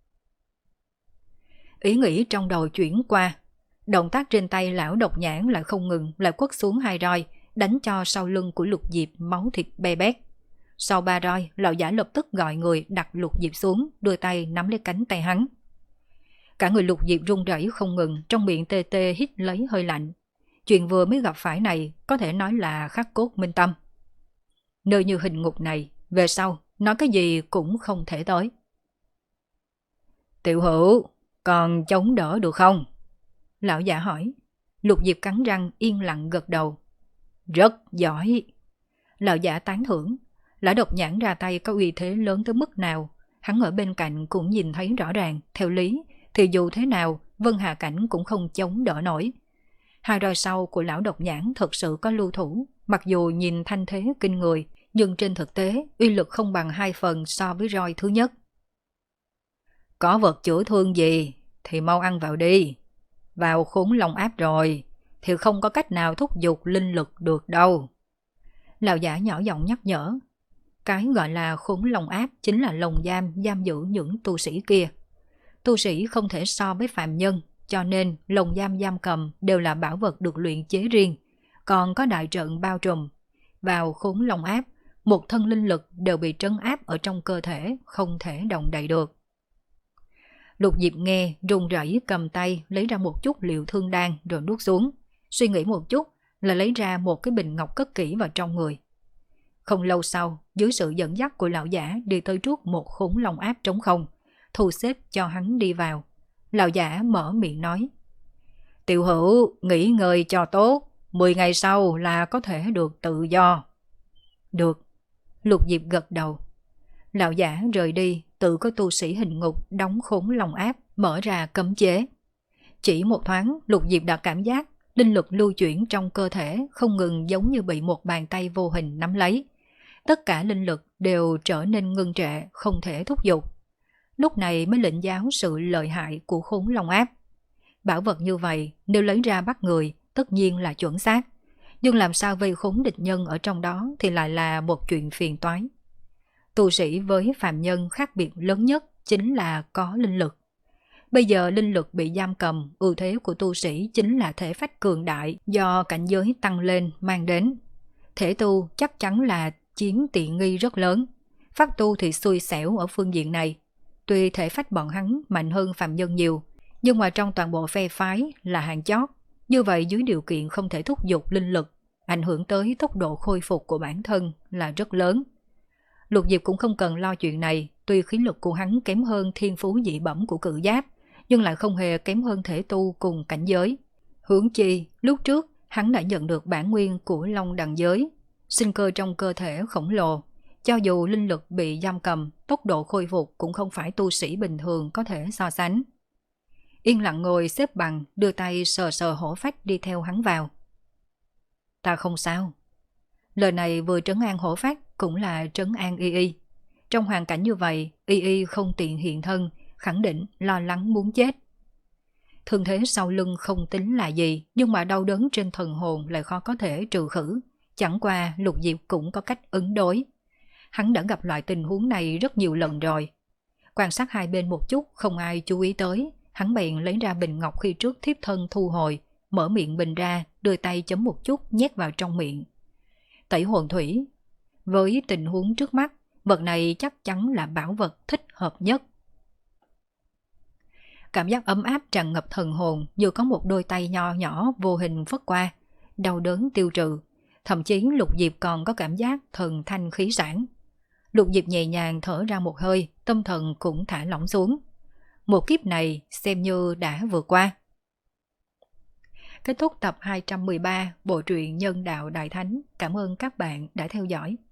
Ý nghĩ trong đầu chuyển qua, động tác trên tay lão Độc Nhãn lại không ngừng, lại quất xuống hai roi, đánh cho sau lưng của Lục Diệp máu thịt be bét. Sau ba roi, lão giả lập tức gọi người đặt Lục Diệp xuống, đưa tay nắm lấy cánh tay hắn. Cả người Lục Diệp run rẩy không ngừng, trong miệng tê tê hít lấy hơi lạnh. Chuyện vừa mới gặp phải này có thể nói là khắc cốt minh tâm. Nơi như hình ngục này, về sau, nói cái gì cũng không thể tới. Tiểu Hữu, còn chống đỡ được không? Lão giả hỏi. Lục Diệp cắn răng yên lặng gật đầu. Rất giỏi. Lão giả tán thưởng. Lão Độc Nhãn ra tay có uy thế lớn tới mức nào, hắn ở bên cạnh cũng nhìn thấy rõ ràng. Theo lý thì dù thế nào Vân Hà Cảnh cũng không chống đỡ nổi. Hai roi sau của lão Độc Nhãn thật sự có lưu thủ, mặc dù nhìn thanh thế kinh người, nhưng trên thực tế uy lực không bằng hai phần so với roi thứ nhất. Có vật chữa thương gì thì mau ăn vào đi. Vào khốn long áp rồi thì không có cách nào thúc giục linh lực được đâu. Lão giả nhỏ giọng nhắc nhở. Cái gọi là khốn long áp chính là lồng giam giam giữ những tu sĩ kia. Tu sĩ không thể so với phàm nhân, cho nên lồng giam giam cầm đều là bảo vật được luyện chế riêng, còn có đại trận bao trùm. Vào khốn long áp, một thân linh lực đều bị trấn áp ở trong cơ thể, không thể động đậy được. Lục Diệp nghe, run rẩy cầm tay lấy ra một chút liệu thương đan rồi nuốt xuống. Suy nghĩ một chút là lấy ra một cái bình ngọc cất kỹ vào trong người. Không lâu sau, dưới sự dẫn dắt của lão giả đi tới trước một khốn long áp trống không, thu xếp cho hắn đi vào. Lão giả mở miệng nói. Tiểu Hữu, nghỉ ngơi cho tốt, mười ngày sau là có thể được tự do. Được. Lục Diệp gật đầu. Lão giả rời đi, tự có tu sĩ hình ngục đóng khốn long áp, mở ra cấm chế. Chỉ một thoáng, Lục Diệp đã cảm giác linh lực lưu chuyển trong cơ thể không ngừng giống như bị một bàn tay vô hình nắm lấy. Tất cả linh lực đều trở nên ngưng trệ, không thể thúc giục. Lúc này mới lĩnh giáo sự lợi hại của khốn long áp. Bảo vật như vậy, nếu lấy ra bắt người, tất nhiên là chuẩn xác. Nhưng làm sao vây khốn địch nhân ở trong đó thì lại là một chuyện phiền toái. Tu sĩ với phàm nhân khác biệt lớn nhất chính là có linh lực. Bây giờ linh lực bị giam cầm, ưu thế của tu sĩ chính là thể phách cường đại do cảnh giới tăng lên mang đến. Thể tu chắc chắn là chiếm tiện nghi rất lớn. Pháp tu thì xui xẻo ở phương diện này. Tuy thể phách bọn hắn mạnh hơn phàm nhân nhiều, nhưng mà trong toàn bộ phe phái là hàng chót. Như vậy dưới điều kiện không thể thúc giục linh lực, ảnh hưởng tới tốc độ khôi phục của bản thân là rất lớn. Lục Diệp cũng không cần lo chuyện này, tuy khí lực của hắn kém hơn thiên phú dị bẩm của cự giáp, nhưng lại không hề kém hơn thể tu cùng cảnh giới. Huống chi, lúc trước hắn đã nhận được bản nguyên của Long Đằng giới, sinh cơ trong cơ thể khổng lồ, cho dù linh lực bị giam cầm, tốc độ khôi phục cũng không phải tu sĩ bình thường có thể so sánh. Yên lặng ngồi xếp bằng, đưa tay sờ sờ hổ phách đi theo hắn vào. Ta không sao. Lời này vừa trấn an hổ phách cũng là trấn an Y Y. Trong hoàn cảnh như vậy, Y Y không tiện hiện thân, khẳng định lo lắng muốn chết. Thương thế sau lưng không tính là gì, nhưng mà đau đớn trên thần hồn lại khó có thể trừ khử. Chẳng qua Lục Diệp cũng có cách ứng đối. Hắn đã gặp loại tình huống này rất nhiều lần rồi. Quan sát hai bên một chút không ai chú ý tới, hắn bèn lấy ra bình ngọc khi trước thiếp thân thu hồi, mở miệng bình ra, đưa tay chấm một chút nhét vào trong miệng. Tẩy hồn thủy. Với tình huống trước mắt, vật này chắc chắn là bảo vật thích hợp nhất. Cảm giác ấm áp tràn ngập thần hồn như có một đôi tay nho nhỏ vô hình phất qua, đau đớn tiêu trừ. Thậm chí Lục Diệp còn có cảm giác thần thanh khí sản. Lục Diệp nhẹ nhàng thở ra một hơi, tâm thần cũng thả lỏng xuống. Một kiếp này xem như đã vượt qua. Kết thúc tập hai trăm mười ba bộ truyện Nhân Đạo Đại Thánh. Cảm ơn các bạn đã theo dõi.